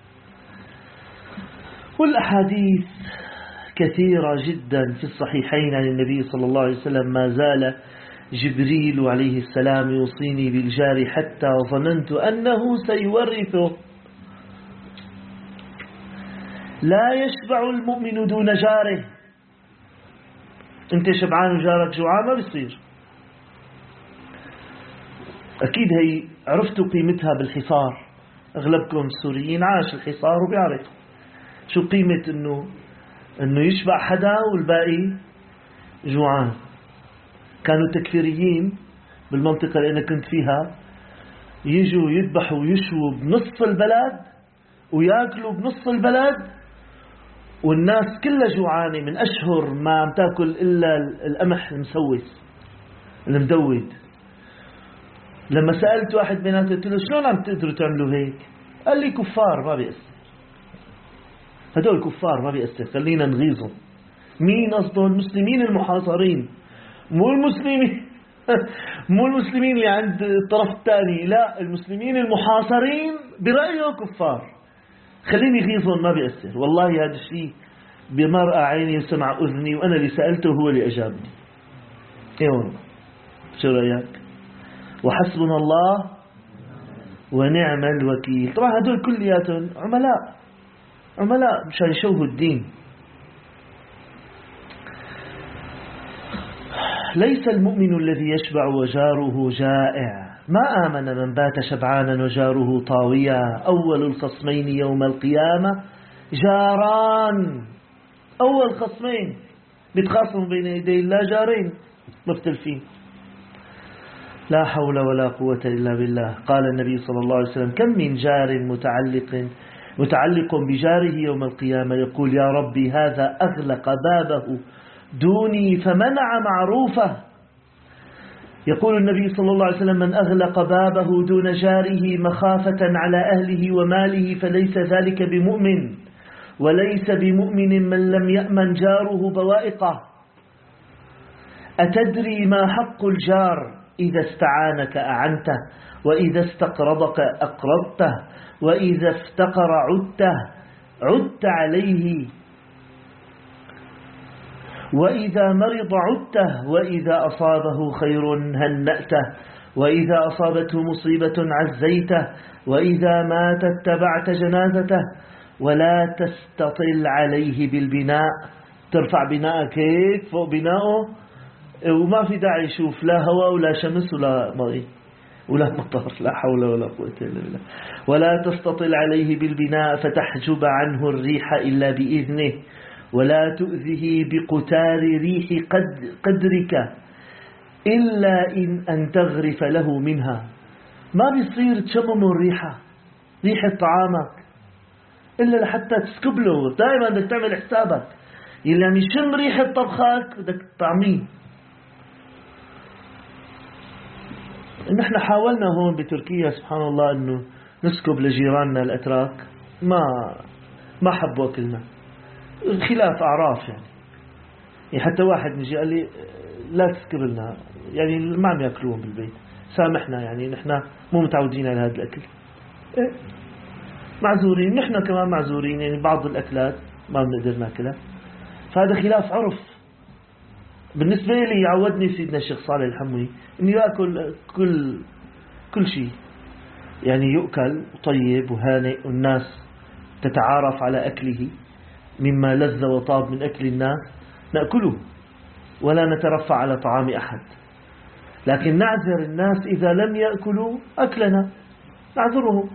والأحاديث كثيرة جدا في الصحيحين عن النبي صلى الله عليه وسلم: ما زال جبريل عليه السلام يوصيني بالجار حتى ظننت أنه سيورثه. لا يشبع المؤمن دون جاره. انت شبعان وجارك جوعان ما بيصير. أكيد هي عرفتوا قيمتها بالحصار، أغلبكم السوريين عاش الحصار وبيعرف شو قيمة إنه إنه يشبع حدا والباقي جوعان. كانوا تكفيريين بالمنطقة اللي أنا كنت فيها يجوا يذبحوا ويشووا بنصف البلد ويأكلوا بنصف البلد، والناس كلها جوعانة من أشهر ما عم تأكل إلا القمح المسوس المدود. لما سألت واحد بيناتهم قلت له: شلون عم تقدروا تعملوا هيك؟ قال لي: كفار ما بيأثر، هدول كفار ما بيأثر، خلينا نغيظهم. مين قصده؟ المسلمين المحاصرين، مو المسلمين مو المسلمين اللي عند الطرف الثاني، لا، المسلمين المحاصرين برأيه كفار، خليني يغيظهم ما بيأثر. والله هذا الشيء بمرأة عيني وسمع أذني، وأنا اللي سألته هو اللي أجابني. ايه والله، شو رأيك؟ وحسبنا الله ونعم الوكيل. طبعا هدول كلياتهم عملاء، عملاء مشان يشوهوا الدين. ليس المؤمن الذي يشبع وجاره جائع، ما آمن من بات شبعانا وجاره طاويا. أول الخصمين يوم القيامة جاران. أول خصمين بيتخاصموا بين يدي الله جارين مختلفين. لا حول ولا قوة إلا بالله. قال النبي صلى الله عليه وسلم: كم من جار متعلق متعلق بجاره يوم القيامة يقول: يا ربي هذا أغلق بابه دوني فمنع معروفه. يقول النبي صلى الله عليه وسلم: من أغلق بابه دون جاره مخافة على أهله وماله فليس ذلك بمؤمن، وليس بمؤمن من لم يأمن جاره بوائقه. أتدري ما حق الجار؟ إذا استعانك أعنته، وإذا استقرضك أقرضته، وإذا افتقر عدته عدت عليه، وإذا مرض عدته، وإذا أصابه خير هنأته، وإذا أصابته مصيبة عزيته، وإذا مات اتبعت جنازته. ولا تستطل عليه بالبناء، ترفع بناءك هيك فوق بناءه وما في داعي يشوف لا هواء ولا شمس ولا ماء ولا مطر. لا حول ولا قوة إلا بالله. ولا تستطل عليه بالبناء فتحجب عنه الريح إلا بإذنه، ولا تؤذه بقتار ريح قدرك إلا إن أن تغرف له منها. ما بيصير تشمم الريحة، ريحة طعامك، إلا لحتى تسكب له. دائما بدك تعمل حسابك اللي عم يشم ريحة طبخك بدك تطعميه. نحن حاولنا هون بتركيا سبحان الله أنه نسكب لجيراننا الأتراك، ما ما حبوا أكلنا، خلاف أعراف يعني. يعني حتى واحد نجي قال لي لا تسكب لنا، يعني ما عم يأكلوهم بالبيت، سامحنا، يعني نحن مو متعودين على هذا الأكل. إيه؟ معذورين، نحن كمان معذورين، يعني بعض الأكلات ما بنقدر ناكلها، فهذا خلاف عرف. بالنسبة لي عودني سيدنا الشيخ صالح الحموي إنه يأكل كل كل شيء، يعني يؤكل طيب وهانئ والناس تتعارف على أكله، مما لذ وطاب من أكل الناس نأكله ولا نترفع على طعام أحد. لكن نعذر الناس إذا لم يأكلوا أكلنا، نعذرهم.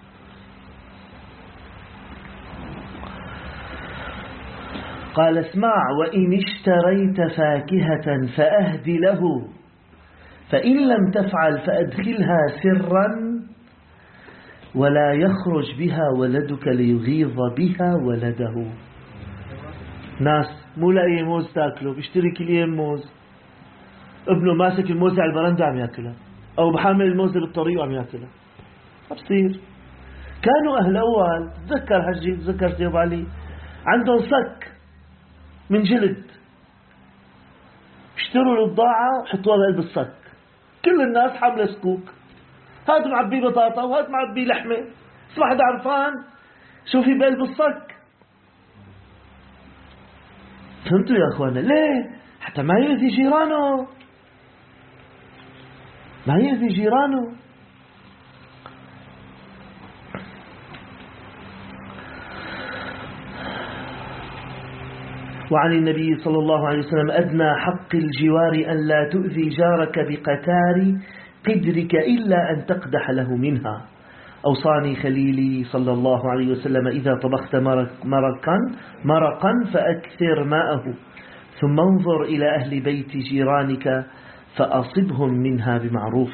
قال: اسمع، وإن اشتريت فاكهة فأهد له، فإن لم تفعل فأدخلها سرا ولا يخرج بها ولدك ليغيظ بها ولده. ناس مو لاقي موز تاكله، بيشتري كل يوم موز، ابنه ماسك الموز على البرندة عم ياكلها، أو بحامل الموز بالطريق وعم ياكلها. ما بصير. كانوا أهل أول، تذكر حجي، تذكر سيد علي، عندهم صك من جلد، اشتروا البضاعة وحطوها بقلب الصك. كل الناس حاملة سكوك، هاد معبي بطاطا وهاد معبي لحمة، بس واحد عرفان شو في بقلب الصك. فهمتوا يا أخوانا؟ ليه؟ حتى ما يؤذي جيرانه، ما يؤذي جيرانه. وعن النبي صلى الله عليه وسلم: أدنى حق الجوار أن لا تؤذي جارك بقتار قدرك إلا أن تقدح له منها. أوصاني خليلي صلى الله عليه وسلم: إذا طبخت مرقا مرقا فأكثر ماءه، ثم انظر إلى أهل بيت جيرانك فأصبهم منها بمعروف.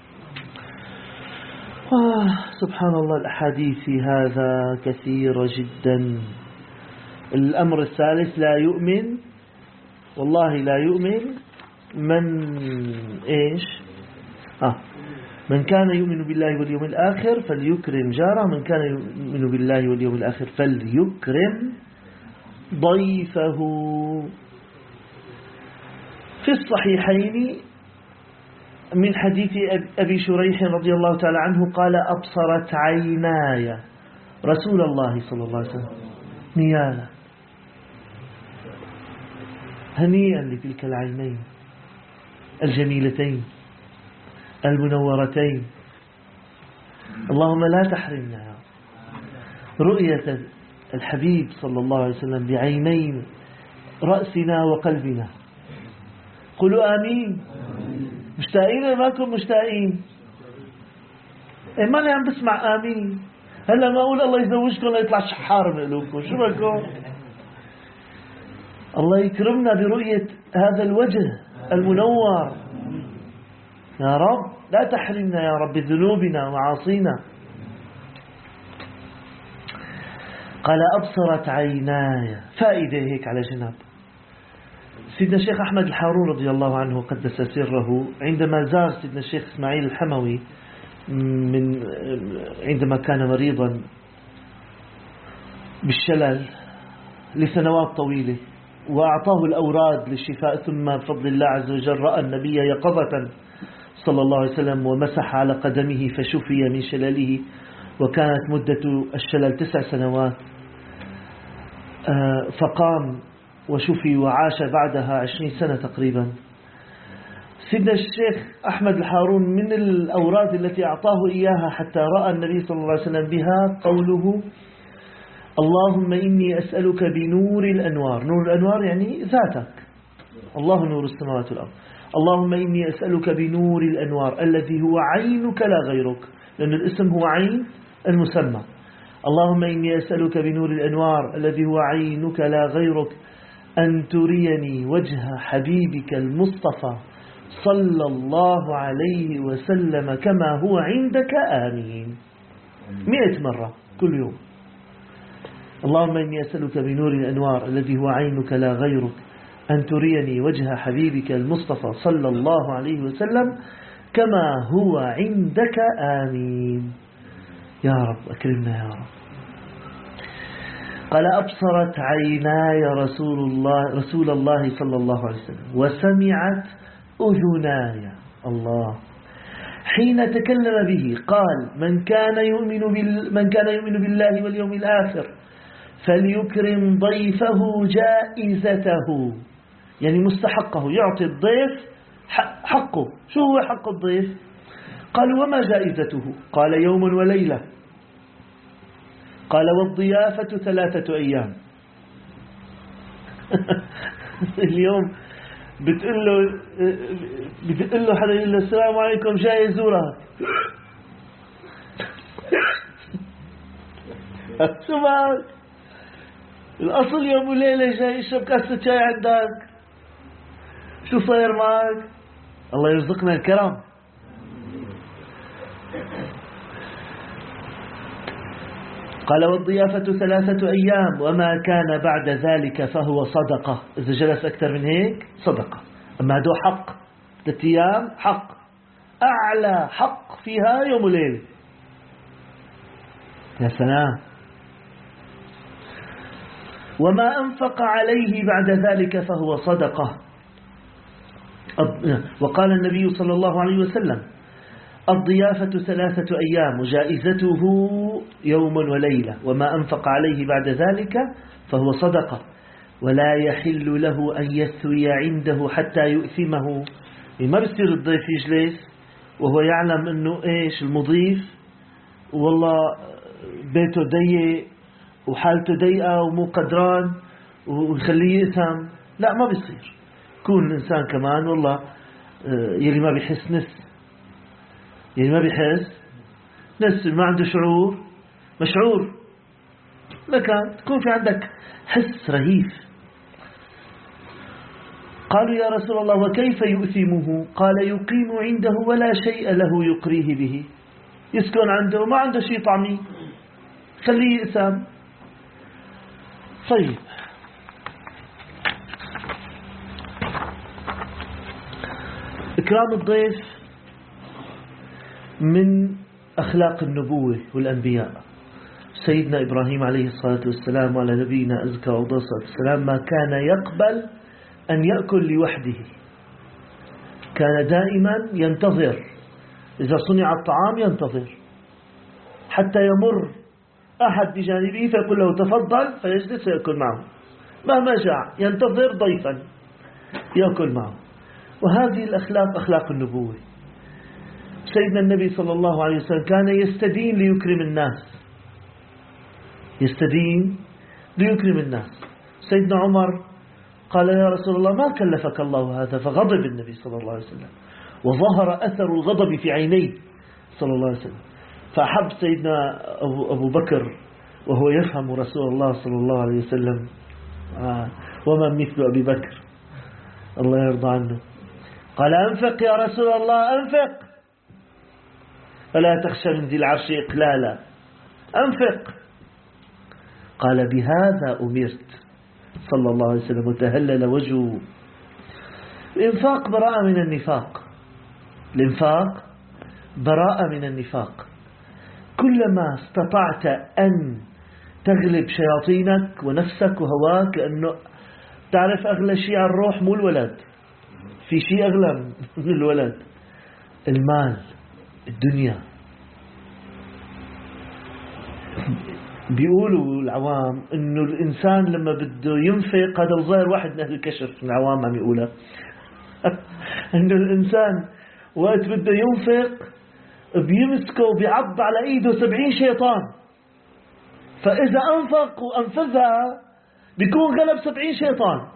آه سبحان الله، الأحاديث في هذا كثيرة جدا. الأمر الثالث: لا يؤمن، والله لا يؤمن من إيش آه من كان يؤمن بالله واليوم الآخر فليكرم جاره، من كان يؤمن بالله واليوم الآخر فليكرم ضيفه. في الصحيحين من حديث أبي شريح رضي الله تعالى عنه قال: أبصرت عيناي رسول الله صلى الله عليه وسلم نيالا. هنيئا لتلك العينين الجميلتين المنورتين. اللهم لا تحرمنا رؤية الحبيب صلى الله عليه وسلم بعينين رأسنا وقلبنا. قولوا آمين. مشتاقين ولا ماكم مشتاقين؟ إيه ماني عم بسمع آمين. هلا ما أقول الله يزوجكم لا يطلع شحار من قلوبكم، شو بكم؟ الله يكرمنا برؤية هذا الوجه المنور يا رب. لا تحرمنا يا رب بذنوبنا ومعاصينا. قال أبصرت عيناي. فائدة هيك على جنب. سيدنا الشيخ أحمد الحارون رضي الله عنه قدس سره عندما زار سيدنا الشيخ إسماعيل الحموي من عندما كان مريضا بالشلل لسنوات طويلة وأعطاه الأوراد للشفاء، ثم بفضل الله عز وجل رأى النبي يقظة صلى الله عليه وسلم ومسح على قدمه فشفي من شلله، وكانت مدة الشلل تسع سنوات. فقام وشفي وعاش بعدها عشرين سنة تقريبا. سيدنا الشيخ أحمد الحارون من الأوراد التي أعطاه إياها حتى رأى النبي صلى الله عليه وسلم بها قوله: اللهم إني أسألك بنور الأنوار. نور الأنوار يعني ذاتك، الله نور السماوات والأرض. اللهم إني أسألك بنور الأنوار الذي هو عينك لا غيرك، لأن الاسم هو عين المسمى. اللهم إني أسألك بنور الأنوار الذي هو عينك لا غيرك أن تريني وجه حبيبك المصطفى صلى الله عليه وسلم كما هو عندك آمين. مئة مرة كل يوم. اللهم إني أسألك بنور الأنوار الذي هو عينك لا غيرك أن تريني وجه حبيبك المصطفى صلى الله عليه وسلم كما هو عندك آمين. يا رب أكرمنا يا رب. قال أبصرت عيناي رسول الله رسول الله صلى الله عليه وسلم وسمعت أذناي الله حين تكلم به. قال: من كان يؤمن بال من كان يؤمن بالله واليوم الآخر فليكرم ضيفه جائزته، يعني مستحقه، يعطي الضيف حقه. شو هو حق الضيف؟ قال: وما جائزته؟ قال: يوم وليلة. قال: والضيافة ثلاثة أيام. اليوم بتقول له بتقول له حدا يقول له السلام عليكم جاي يزورها، شو معك؟ الأصل يوم وليلة جاي يشرب كاسة شاي عندك، شو صاير معك؟ الله يرزقنا الكرم. قال: والضيافة ثلاثة أيام وما كان بعد ذلك فهو صدقة. إذا جلس أكثر من هيك صدقة، أما هذا حق. ثلاثة أيام حق، أعلى حق فيها يوم وليلة. يا سلام. وما أنفق عليه بعد ذلك فهو صدقة. وقال النبي صلى الله عليه وسلم: الضيافة ثلاثة أيام وجائزته يوم وليلة، وما أنفق عليه بعد ذلك فهو صدقة، ولا يحل له أن يثوي عنده حتى يؤثمه. ما بصير الضيف يجلس وهو يعلم أنه إيش المضيف والله بيته ضيق وحالته ضيقة ومو قدران ويخليه يأثم. لا، ما بيصير. كون الإنسان كمان والله يلي ما بيحس نس، يعني ما بيحس نفس، ما عنده شعور مشعور، لكن تكون في عندك حس رهيف. قالوا: يا رسول الله وكيف يؤثمه؟ قال: يقيم عنده ولا شيء له يقريه به، يسكن عنده ما عنده شيء طعمي، خليه يأثم. طيب، إكرام الضيف من أخلاق النبوة والأنبياء. سيدنا إبراهيم عليه الصلاة والسلام وعلى نبينا أزكى وأفضل الصلاة والسلام ما كان يقبل أن يأكل لوحده، كان دائما ينتظر. إذا صنع الطعام ينتظر حتى يمر أحد بجانبه فيقول له تفضل، فيجلس ويأكل معه. مهما جاء ينتظر ضيفا يأكل معه. وهذه الأخلاق أخلاق النبوة. سيدنا النبي صلى الله عليه وسلم كان يستدين ليكرم الناس، يستدين ليكرم الناس. سيدنا عمر قال: يا رسول الله ما كلفك الله هذا؟ فغضب النبي صلى الله عليه وسلم، وظهر أثر الغضب في عينيه صلى الله عليه وسلم. فأحب سيدنا أبو بكر وهو يفهم رسول الله صلى الله عليه وسلم، آه وما مثل أبي بكر الله يرضى عنه، قال أنفق يا رسول الله أنفق، فلا تخشى من ذي العرش إقلالا، أنفق. قال بهذا أمرت صلى الله عليه وسلم وتهلل وجهه. الإنفاق براءة من النفاق، الإنفاق براءة من النفاق. كلما استطعت أن تغلب شياطينك ونفسك وهواك، لأنه تعرف أغلى شيء على الروح مو الولد، في شيء أغلى من الولد، المال، الدنيا. بيقولوا العوام إنه الإنسان لما بده ينفق، هذا الظاهر واحد من أهل الكشف من العوام عم يقولها إنه الإنسان وقت بده ينفق بيمسكه وبيعض على إيده سبعين شيطان، فإذا أنفق وأنفذها بيكون غلب سبعين شيطان.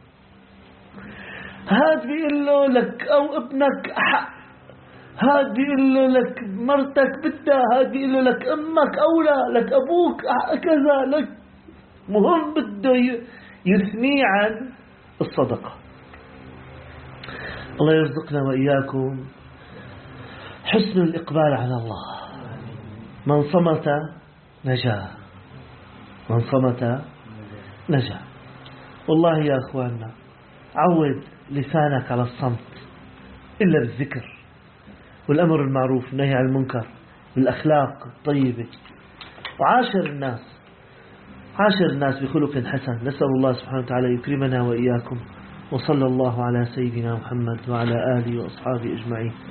هاد بيقول له لك أو ابنك أحق، هاد بيقول له لك مرتك بدها، هاد بيقول له لك أمك أولى، لك أبوك كذا، لك مهم بده يثني عن الصدقة. الله يرزقنا وإياكم حسن الإقبال على الله. من صمت نجا، من صمت نجا. والله يا أخواننا عود لسانك على الصمت إلا بالذكر والأمر المعروف والنهي عن المنكر والأخلاق الطيبة، وعاشر الناس، عاشر الناس بخلق حسن. نسأل الله سبحانه وتعالى يكرمنا وإياكم، وصلى الله على سيدنا محمد وعلى آله وأصحابه أجمعين.